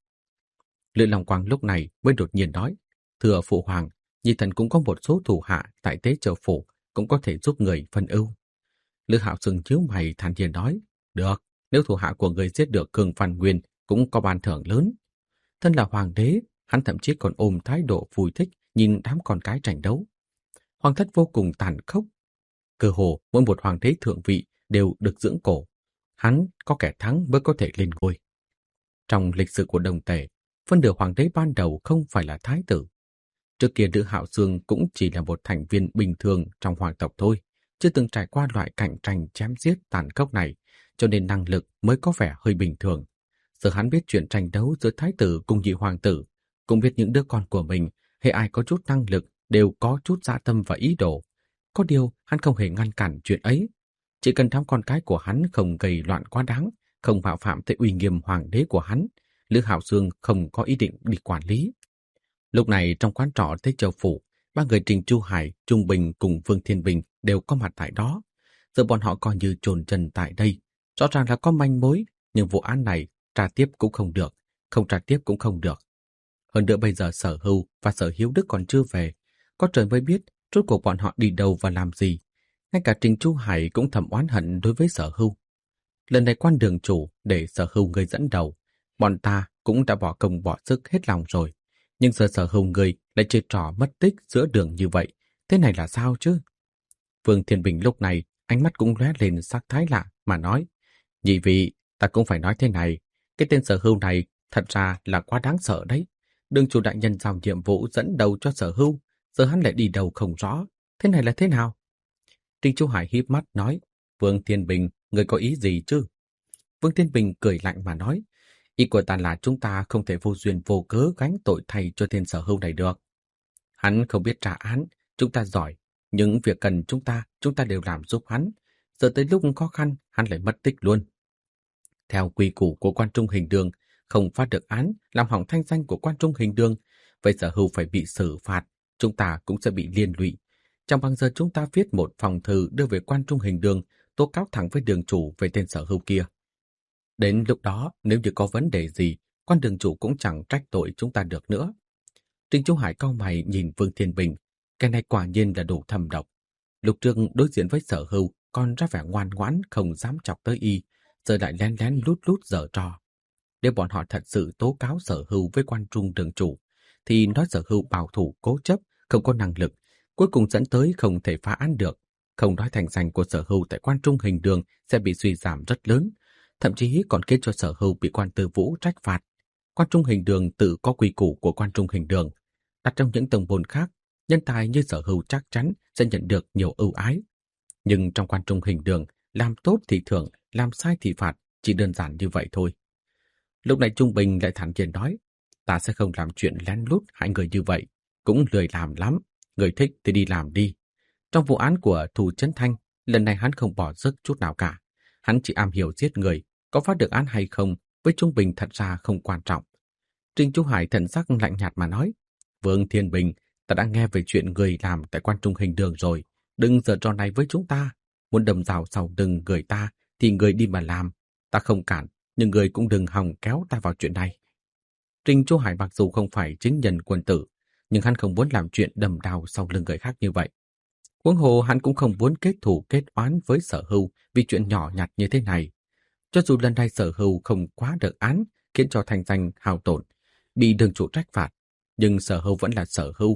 Speaker 1: Lữ Long Quang lúc này mới đột nhiên nói, thưa phụ hoàng, Nhi thần cũng có một số thủ hạ tại Tế Châu phủ, cũng có thể giúp người phân ưu. Lữ Hạo Xương nhíu mày thản nhiên nói, được, nếu thủ hạ của người giết được Khương Văn Nguyên cũng có ban thưởng lớn. Thân là hoàng đế, hắn thậm chí còn ôm thái độ vui thích nhìn đám con cái tranh đấu. Hoàng thất vô cùng tàn khốc. Cơ hồ mỗi một hoàng đế thượng vị đều được dưỡng cổ. Hắn có kẻ thắng mới có thể lên ngôi. Trong lịch sử của Đông Tề, phân nửa hoàng đế ban đầu không phải là thái tử. Trước kia Lữ Hạo Xương cũng chỉ là một thành viên bình thường trong hoàng tộc thôi, chưa từng trải qua loại cạnh tranh chém giết tàn khốc này, cho nên năng lực mới có vẻ hơi bình thường. Giờ hắn biết chuyện tranh đấu giữa thái tử cùng nhị hoàng tử, cũng biết những đứa con của mình, hệ ai có chút năng lực đều có chút dã tâm và ý đồ. Có điều hắn không hề ngăn cản chuyện ấy. Chỉ cần đám con cái của hắn không gây loạn quá đáng, không mạo phạm tới uy nghiêm hoàng đế của hắn, Lữ Hạo Xương không có ý định đi quản lý. Lúc này trong quán trọ Tế Châu phủ, ba người Trình Chu Hải, Trung Bình cùng Vương Thiên Bình đều có mặt tại đó. Giờ bọn họ coi như chồn chân tại đây, rõ ràng là có manh mối, nhưng vụ án này trả tiếp cũng không được, không trả tiếp cũng không được. Hơn nữa bây giờ Sở Hưu và Sở Hiếu Đức còn chưa về, có trời mới biết rốt cuộc bọn họ đi đâu và làm gì. Ngay cả Trình Chu Hải cũng thầm oán hận đối với Sở Hưu. Lần này quan đường chủ để Sở Hưu người dẫn đầu, bọn ta cũng đã bỏ công bỏ sức hết lòng rồi. Nhưng giờ Sở Hưu người lại chơi trò mất tích giữa đường như vậy, thế này là sao chứ? Vương Thiên Bình lúc này ánh mắt cũng lóe lên sắc thái lạ mà nói, nhị vị, ta cũng phải nói thế này, cái tên Sở Hưu này thật ra là quá đáng sợ đấy. Đường chủ đại nhân giao nhiệm vụ dẫn đầu cho Sở Hưu, giờ hắn lại đi đâu không rõ, thế này là thế nào? Trình Chu Hải híp mắt nói, Vương Thiên Bình, người có ý gì chứ? Vương Thiên Bình cười lạnh mà nói, ý của ta là chúng ta không thể vô duyên vô cớ gánh tội thay cho tên Sở Hưu này được. Hắn không biết trả án, chúng ta giỏi, những việc cần chúng ta, chúng ta đều làm giúp hắn. Giờ tới lúc khó khăn, hắn lại mất tích luôn. Theo quy củ của quan trung hình đường, không phát được án, làm hỏng thanh danh của quan trung hình đường, vậy Sở Hưu phải bị xử phạt, chúng ta cũng sẽ bị liên lụy. Chẳng bằng giờ chúng ta viết một phòng thư đưa về quan trung hình đường, tố cáo thẳng với đường chủ về tên Sở Hưu kia. Đến lúc đó, nếu như có vấn đề gì, quan đường chủ cũng chẳng trách tội chúng ta được nữa. Trình Chu Hải cau mày nhìn Vương Thiên Bình, cái này quả nhiên là đủ thâm độc. Lục Trương đối diện với Sở Hưu còn ra vẻ ngoan ngoãn không dám chọc tới y, giờ lại lén lén lút lút giở trò. Nếu bọn họ thật sự tố cáo Sở Hưu với quan trung đường chủ, thì nói Sở Hưu bảo thủ cố chấp, không có năng lực, cuối cùng dẫn tới không thể phá án được. Không nói thành danh của Sở Hưu tại quan trung hình đường sẽ bị suy giảm rất lớn, thậm chí còn khiến cho Sở Hưu bị quan tư vũ trách phạt. Quan trung hình đường tự có quy củ của quan trung hình đường. Đặt trong những tầng bồn khác, nhân tài như Sở Hưu chắc chắn sẽ nhận được nhiều ưu ái. Nhưng trong quan trung hình đường, làm tốt thì thưởng, làm sai thì phạt, chỉ đơn giản như vậy thôi. Lúc này Trung Bình lại thản nhiên nói, ta sẽ không làm chuyện lén lút hại người như vậy, cũng lười làm lắm, người thích thì đi làm đi. Trong vụ án của Thù Chấn Thanh, lần này hắn không bỏ sức chút nào cả. Hắn chỉ am hiểu giết người, có phát được án hay không, với Trung Bình thật ra không quan trọng. Trình Chu Hải thần sắc lạnh nhạt mà nói, Vương Thiên Bình, ta đã nghe về chuyện người làm tại quan trung hình đường rồi, đừng giở trò này với chúng ta. Muốn đâm rào sau đừng người ta, thì người đi mà làm. Ta không cản, nhưng người cũng đừng hòng kéo ta vào chuyện này. Trình Chu Hải mặc dù không phải chính nhân quân tử, nhưng hắn không muốn làm chuyện đâm đào sau lưng người khác như vậy. Huống hồ hắn cũng không muốn kết thù kết oán với Sở Hưu vì chuyện nhỏ nhặt như thế này. Cho dù lần này Sở Hưu không quá được án, khiến cho thành danh hao tổn, bị đường chủ trách phạt, nhưng Sở Hưu vẫn là Sở Hưu.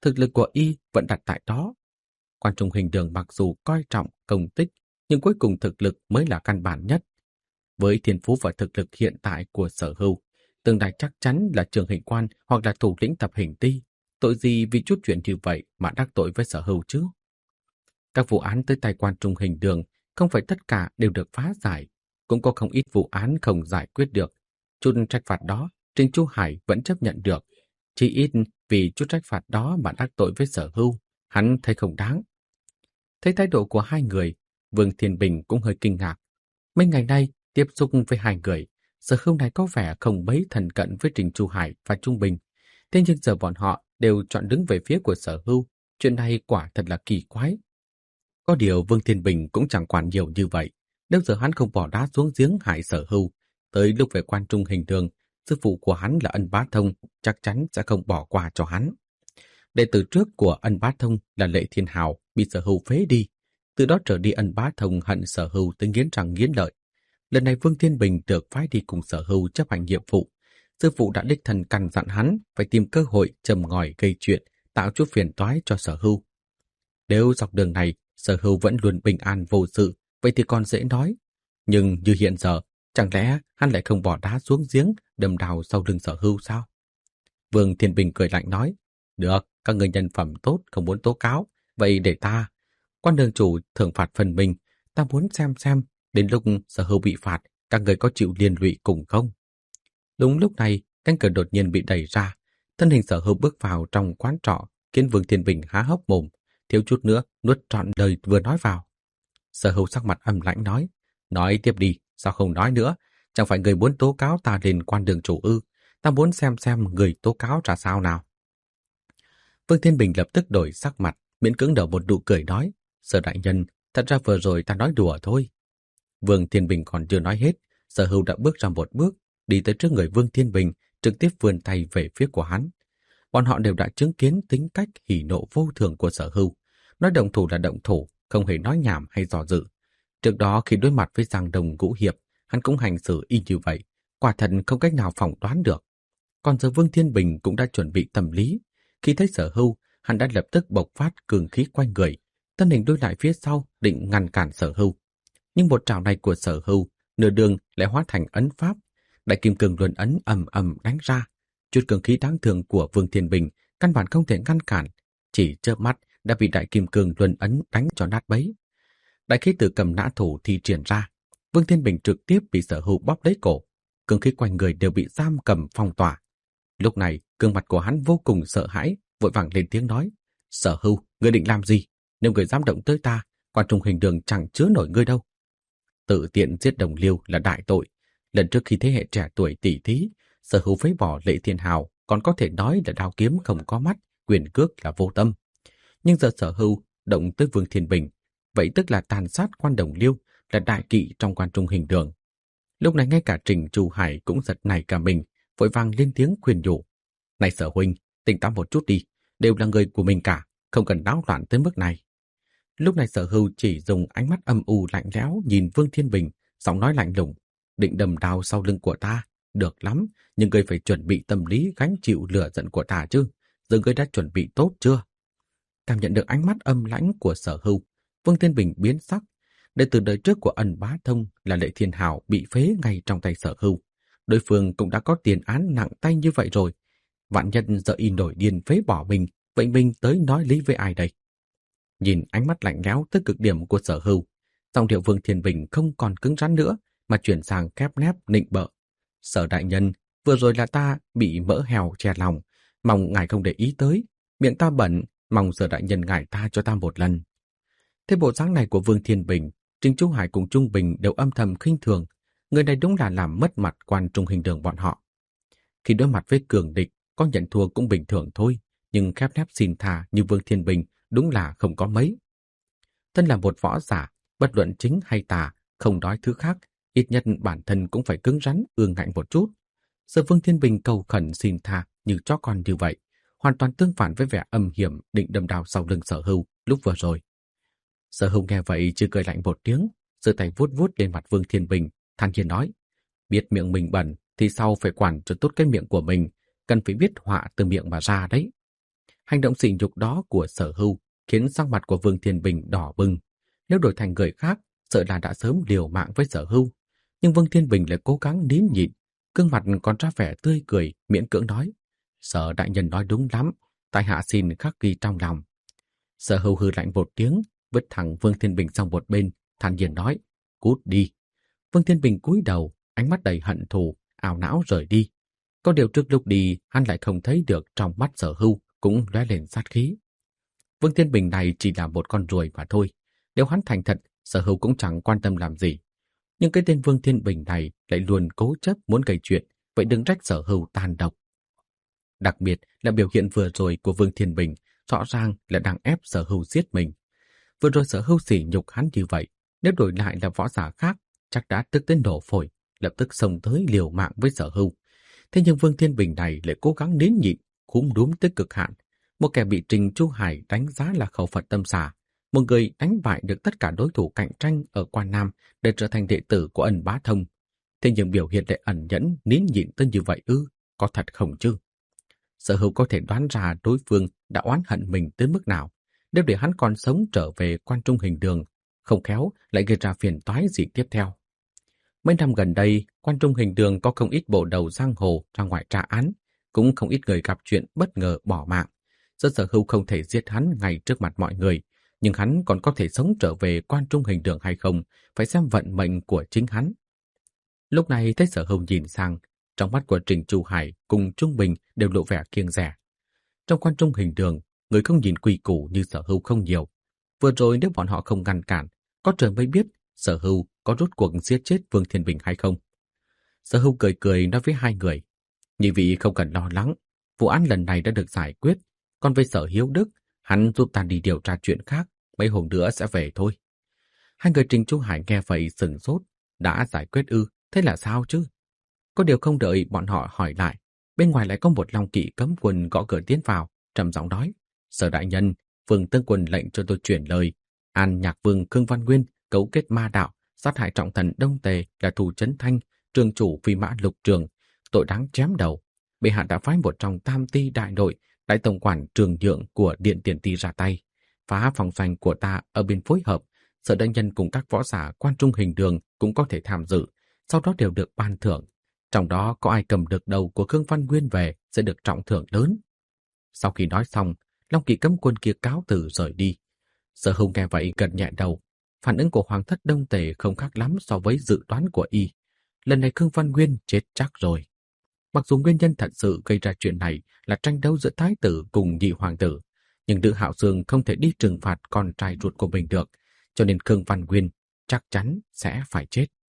Speaker 1: thực lực của y vẫn đặt tại đó. Quan Trung Hình Đường mặc dù coi trọng công tích, nhưng cuối cùng thực lực mới là căn bản nhất. Với thiên phú và thực lực hiện tại của Sở Hưu, tương lai chắc chắn là trường hình quan hoặc là thủ lĩnh tập hình ti. Tội gì vì chút chuyện như vậy mà đắc tội với Sở Hưu chứ? Các vụ án tới tay Quan Trung Hình Đường không phải tất cả đều được phá giải, cũng có không ít vụ án không giải quyết được. Chút trách phạt đó, Trình Chu Hải vẫn chấp nhận được. Chỉ ít vì chút trách phạt đó mà đắc tội với Sở Hưu, hắn thấy không đáng. Thấy thái độ của hai người, Vương Thiên Bình cũng hơi kinh ngạc. Mấy ngày nay, tiếp xúc với hai người, Sở Hưu này có vẻ không mấy thân cận với Trình Chu Hải và Trung Bình. Thế nhưng giờ bọn họ đều chọn đứng về phía của Sở Hưu, chuyện này quả thật là kỳ quái. Có điều Vương Thiên Bình cũng chẳng quản nhiều như vậy. Nếu giờ hắn không bỏ đá xuống giếng hại Sở Hưu, tới lúc về Quan Trung Hình Đường, sư phụ của hắn là Ân Bá Thông chắc chắn sẽ không bỏ qua cho hắn. Đệ tử trước của Ân Bá Thông là Lệ Thiên Hào bị Sở Hưu phế đi. Từ đó trở đi Ân Bá Thông hận Sở Hưu tới nghiến răng nghiến lợi. Lần này Vương Thiên Bình được phái đi cùng Sở Hưu chấp hành nhiệm vụ. Sư phụ đã đích thân căn dặn hắn phải tìm cơ hội châm ngòi gây chuyện, tạo chút phiền toái cho Sở Hưu. Nếu dọc đường này Sở Hưu vẫn luôn bình an vô sự, vậy thì còn dễ nói. Nhưng như hiện giờ, chẳng lẽ hắn lại không bỏ đá xuống giếng, đâm đào sau lưng Sở Hưu sao? Vương Thiên Bình cười lạnh nói, được, các người nhân phẩm tốt không muốn tố cáo, vậy để ta. Quan đường chủ thưởng phạt phần mình, ta muốn xem xem, đến lúc Sở Hưu bị phạt, các người có chịu liên lụy cùng không? Đúng lúc này, cánh cửa đột nhiên bị đẩy ra, thân hình Sở Hưu bước vào trong quán trọ, khiến Vương Thiên Bình há hốc mồm, thiếu chút nữa nuốt trọn lời vừa nói vào. Sở Hưu sắc mặt âm lãnh nói, nói tiếp đi, sao không nói nữa, chẳng phải người muốn tố cáo ta lên quan đường chủ ư, ta muốn xem xem người tố cáo ra sao nào. Vương Thiên Bình lập tức đổi sắc mặt, miễn cưỡng nở một nụ cười nói, Sở đại nhân, thật ra vừa rồi ta nói đùa thôi. Vương Thiên Bình còn chưa nói hết, Sở Hưu đã bước ra một bước, đi tới trước người Vương Thiên Bình, trực tiếp vươn tay về phía của hắn. Bọn họ đều đã chứng kiến tính cách hỉ nộ vô thường của Sở Hưu, nói động thủ là động thủ, không hề nói nhảm hay dò dự. Trước đó khi đối mặt với Giang Đồng Ngũ Hiệp, hắn cũng hành xử y như vậy, quả thật không cách nào phỏng đoán được. Còn giờ Vương Thiên Bình cũng đã chuẩn bị tâm lý, khi thấy Sở Hưu, hắn đã lập tức bộc phát cường khí quanh người, thân hình đuôi lại phía sau định ngăn cản Sở Hưu. Nhưng một trảo này của Sở Hưu nửa đường lại hóa thành ấn pháp, đại kim cương luân ấn ầm ầm đánh ra. Chút cường khí đáng thương của Vương Thiên Bình căn bản không thể ngăn cản, chỉ chớp mắt đã bị đại kim cương luân ấn đánh cho nát bấy. Đại khí tử cầm nã thủ thì triển ra, Vương Thiên Bình trực tiếp bị Sở Hưu bóp lấy cổ, cường khí quanh người đều bị giam cầm phong tỏa. Lúc này, gương mặt của hắn vô cùng sợ hãi, vội vàng lên tiếng nói, Sở Hưu, ngươi định làm gì? Nếu người dám động tới ta, Quan Trung Hình Đường chẳng chứa nổi ngươi đâu. Tự tiện giết đồng liêu là đại tội. Lần trước khi thế hệ trẻ tuổi tỉ thí, Sở Hưu phế bỏ Lệ Thiên Hào, còn có thể nói là đao kiếm không có mắt, quyền cước là vô tâm. Nhưng giờ Sở Hưu động tới Vương Thiên Bình, vậy tức là tàn sát Quan Đồng Liêu, là đại kỵ trong Quan Trung Hình Đường. Lúc này ngay cả Trình Chu Hải cũng giật nảy cả mình, vội vàng lên tiếng khuyên nhủ. Này Sở huynh, tỉnh táo một chút đi, đều là người của mình cả, không cần náo loạn tới mức này. Lúc này Sở Hưu chỉ dùng ánh mắt âm u lạnh lẽo nhìn Vương Thiên Bình, giọng nói lạnh lùng, định đâm đao sau lưng của ta, được lắm, nhưng ngươi phải chuẩn bị tâm lý gánh chịu lửa giận của ta chứ, giờ ngươi đã chuẩn bị tốt chưa? Cảm nhận được ánh mắt âm lãnh của Sở Hưu, Vương Thiên Bình biến sắc. Đệ tử đời trước của Ân Bá Thông là Lệ Thiên Hào bị phế ngay trong tay Sở Hưu. Đối phương cũng đã có tiền án nặng tay như vậy rồi. Vạn nhân giờ y nổi điên phế bỏ mình, vậy mình tới nói lý với ai đây? Nhìn ánh mắt lạnh lẽo tới cực điểm của Sở Hưu, giọng điệu Vương Thiên Bình không còn cứng rắn nữa, mà chuyển sang khép nép nịnh bợ. Sở đại nhân, vừa rồi là ta bị mỡ heo che lòng, mong ngài không để ý tới. Miệng ta bẩn, mong Sở đại nhân ngài tha cho ta một lần. Thế bộ dáng này của Vương Thiên Bình, Trình Chu Hải cùng Trung Bình đều âm thầm khinh thường. Người này đúng là làm mất mặt Quan Trung Hình Đường bọn họ. Khi đối mặt với cường địch, có nhận thua cũng bình thường thôi, nhưng khép nép xin tha như Vương Thiên Bình đúng là không có mấy. Thân là một võ giả, bất luận chính hay tà, không nói thứ khác, ít nhất bản thân cũng phải cứng rắn, ương ngạnh một chút. Giờ Vương Thiên Bình cầu khẩn xin tha như chó con như vậy, hoàn toàn tương phản với vẻ âm hiểm định đâm đao sau lưng Sở Hưu lúc vừa rồi. Sở Hưu nghe vậy chỉ cười lạnh một tiếng, giơ tay vuốt vuốt lên mặt Vương Thiên Bình, than nhiên nói: biết miệng mình bẩn thì sau phải quản cho tốt cái miệng của mình, cần phải biết họa từ miệng mà ra đấy. Hành động sỉ nhục đó của Sở Hưu khiến sắc mặt của Vương Thiên Bình đỏ bừng. Nếu đổi thành người khác, sợ là đã sớm liều mạng với Sở Hưu. Nhưng Vương Thiên Bình lại cố gắng nín nhịn, gương mặt còn ra vẻ tươi cười, miễn cưỡng nói: Sở đại nhân nói đúng lắm, tại hạ xin khắc ghi trong lòng. Sở Hưu hừ lạnh một tiếng, vứt thẳng Vương Thiên Bình sang một bên, thản nhiên nói: Cút đi. Vương Thiên Bình cúi đầu, ánh mắt đầy hận thù, ảo não rời đi. Có điều trước lúc đi, hắn lại không thấy được trong mắt Sở Hưu cũng lóe lên sát khí. Vương Thiên Bình này chỉ là một con ruồi mà thôi. Nếu hắn thành thật, Sở Hưu cũng chẳng quan tâm làm gì. Nhưng cái tên Vương Thiên Bình này lại luôn cố chấp muốn gây chuyện, vậy đừng trách Sở Hưu tàn độc. Đặc biệt là biểu hiện vừa rồi của Vương Thiên Bình, rõ ràng là đang ép Sở Hưu giết mình. Vừa rồi Sở Hưu sỉ nhục hắn như vậy, nếu đổi lại là võ giả khác, chắc đã tức đến nổ phổi, lập tức xông tới liều mạng với Sở Hưu. Thế nhưng Vương Thiên Bình này lại cố gắng nín nhịn, khúm núm tới cực hạn. Một kẻ bị Trình Chu Hải đánh giá là khẩu Phật tâm xà, một người đánh bại được tất cả đối thủ cạnh tranh ở Quan Nam để trở thành đệ tử của Ân Bá Thông. Thế nhưng biểu hiện lại ẩn nhẫn, nín nhịn tới như vậy ư, có thật không chứ? Sở Hưu có thể đoán ra đối phương đã oán hận mình tới mức nào. Nếu để hắn còn sống trở về Quan Trung Hình Đường, không khéo lại gây ra phiền toái gì tiếp theo. Mấy năm gần đây, Quan Trung Hình Đường có không ít bộ đầu giang hồ ra ngoài tra án, cũng không ít người gặp chuyện bất ngờ bỏ mạng. Do Sở Hưu không thể giết hắn ngay trước mặt mọi người, nhưng hắn còn có thể sống trở về Quan Trung Hình Đường hay không, phải xem vận mệnh của chính hắn. Lúc này thấy Sở Hưu nhìn sang, trong mắt của Trình Chu Hải cùng Trung Bình đều lộ vẻ kiêng dè. Trong Quan Trung Hình Đường, người không nhìn quy củ như Sở Hưu không nhiều. Vừa rồi nếu bọn họ không ngăn cản, có trời mới biết Sở Hưu có rốt cuộc giết chết Vương Thiên Bình hay không. Sở Hưu cười cười nói với hai người: Nhị vị không cần lo lắng, vụ án lần này đã được giải quyết. Còn về Sở Hiếu Đức, hắn giúp ta đi điều tra chuyện khác, mấy hôm nữa sẽ về thôi. Hai người Trình Chu Hải nghe vậy sửng sốt. Đã giải quyết ư? Thế là sao chứ? Có điều không đợi bọn họ hỏi lại, bên ngoài lại có một long kỵ cấm quân gõ cửa tiến vào, trầm giọng nói: Sở đại nhân, Vương Tướng Quân lệnh cho tôi chuyển lời. An Nhạc Vương Khương Văn Nguyên cấu kết ma đạo, sát hại trọng thần Đông Tề là Thù Chấn Thanh, trường chủ Phi Mã Lục Trường, tội đáng chém đầu. Bệ hạ đã phái một trong tam ti đại đội, đại tổng quản Trường Nhượng của Điện Tiền Ti ra tay, phá phòng doanh của ta ở bên phối hợp. Sở đại nhân cùng các võ giả Quan Trung Hình Đường cũng có thể tham dự, sau đó đều được ban thưởng. Trong đó có ai cầm được đầu của Khương Văn Nguyên về sẽ được trọng thưởng lớn. Sau khi nói xong, Long Kỵ cấm quân kia cáo từ rời đi. Sở Hưu nghe vậy gật nhẹ đầu. Phản ứng của Hoàng thất Đông Tề không khác lắm so với dự đoán của y. Lần này Khương Văn Nguyên chết chắc rồi. Mặc dù nguyên nhân thật sự gây ra chuyện này là tranh đấu giữa thái tử cùng nhị hoàng tử, nhưng Lữ Hạo Dương không thể đi trừng phạt con trai ruột của mình được, cho nên Khương Văn Nguyên chắc chắn sẽ phải chết.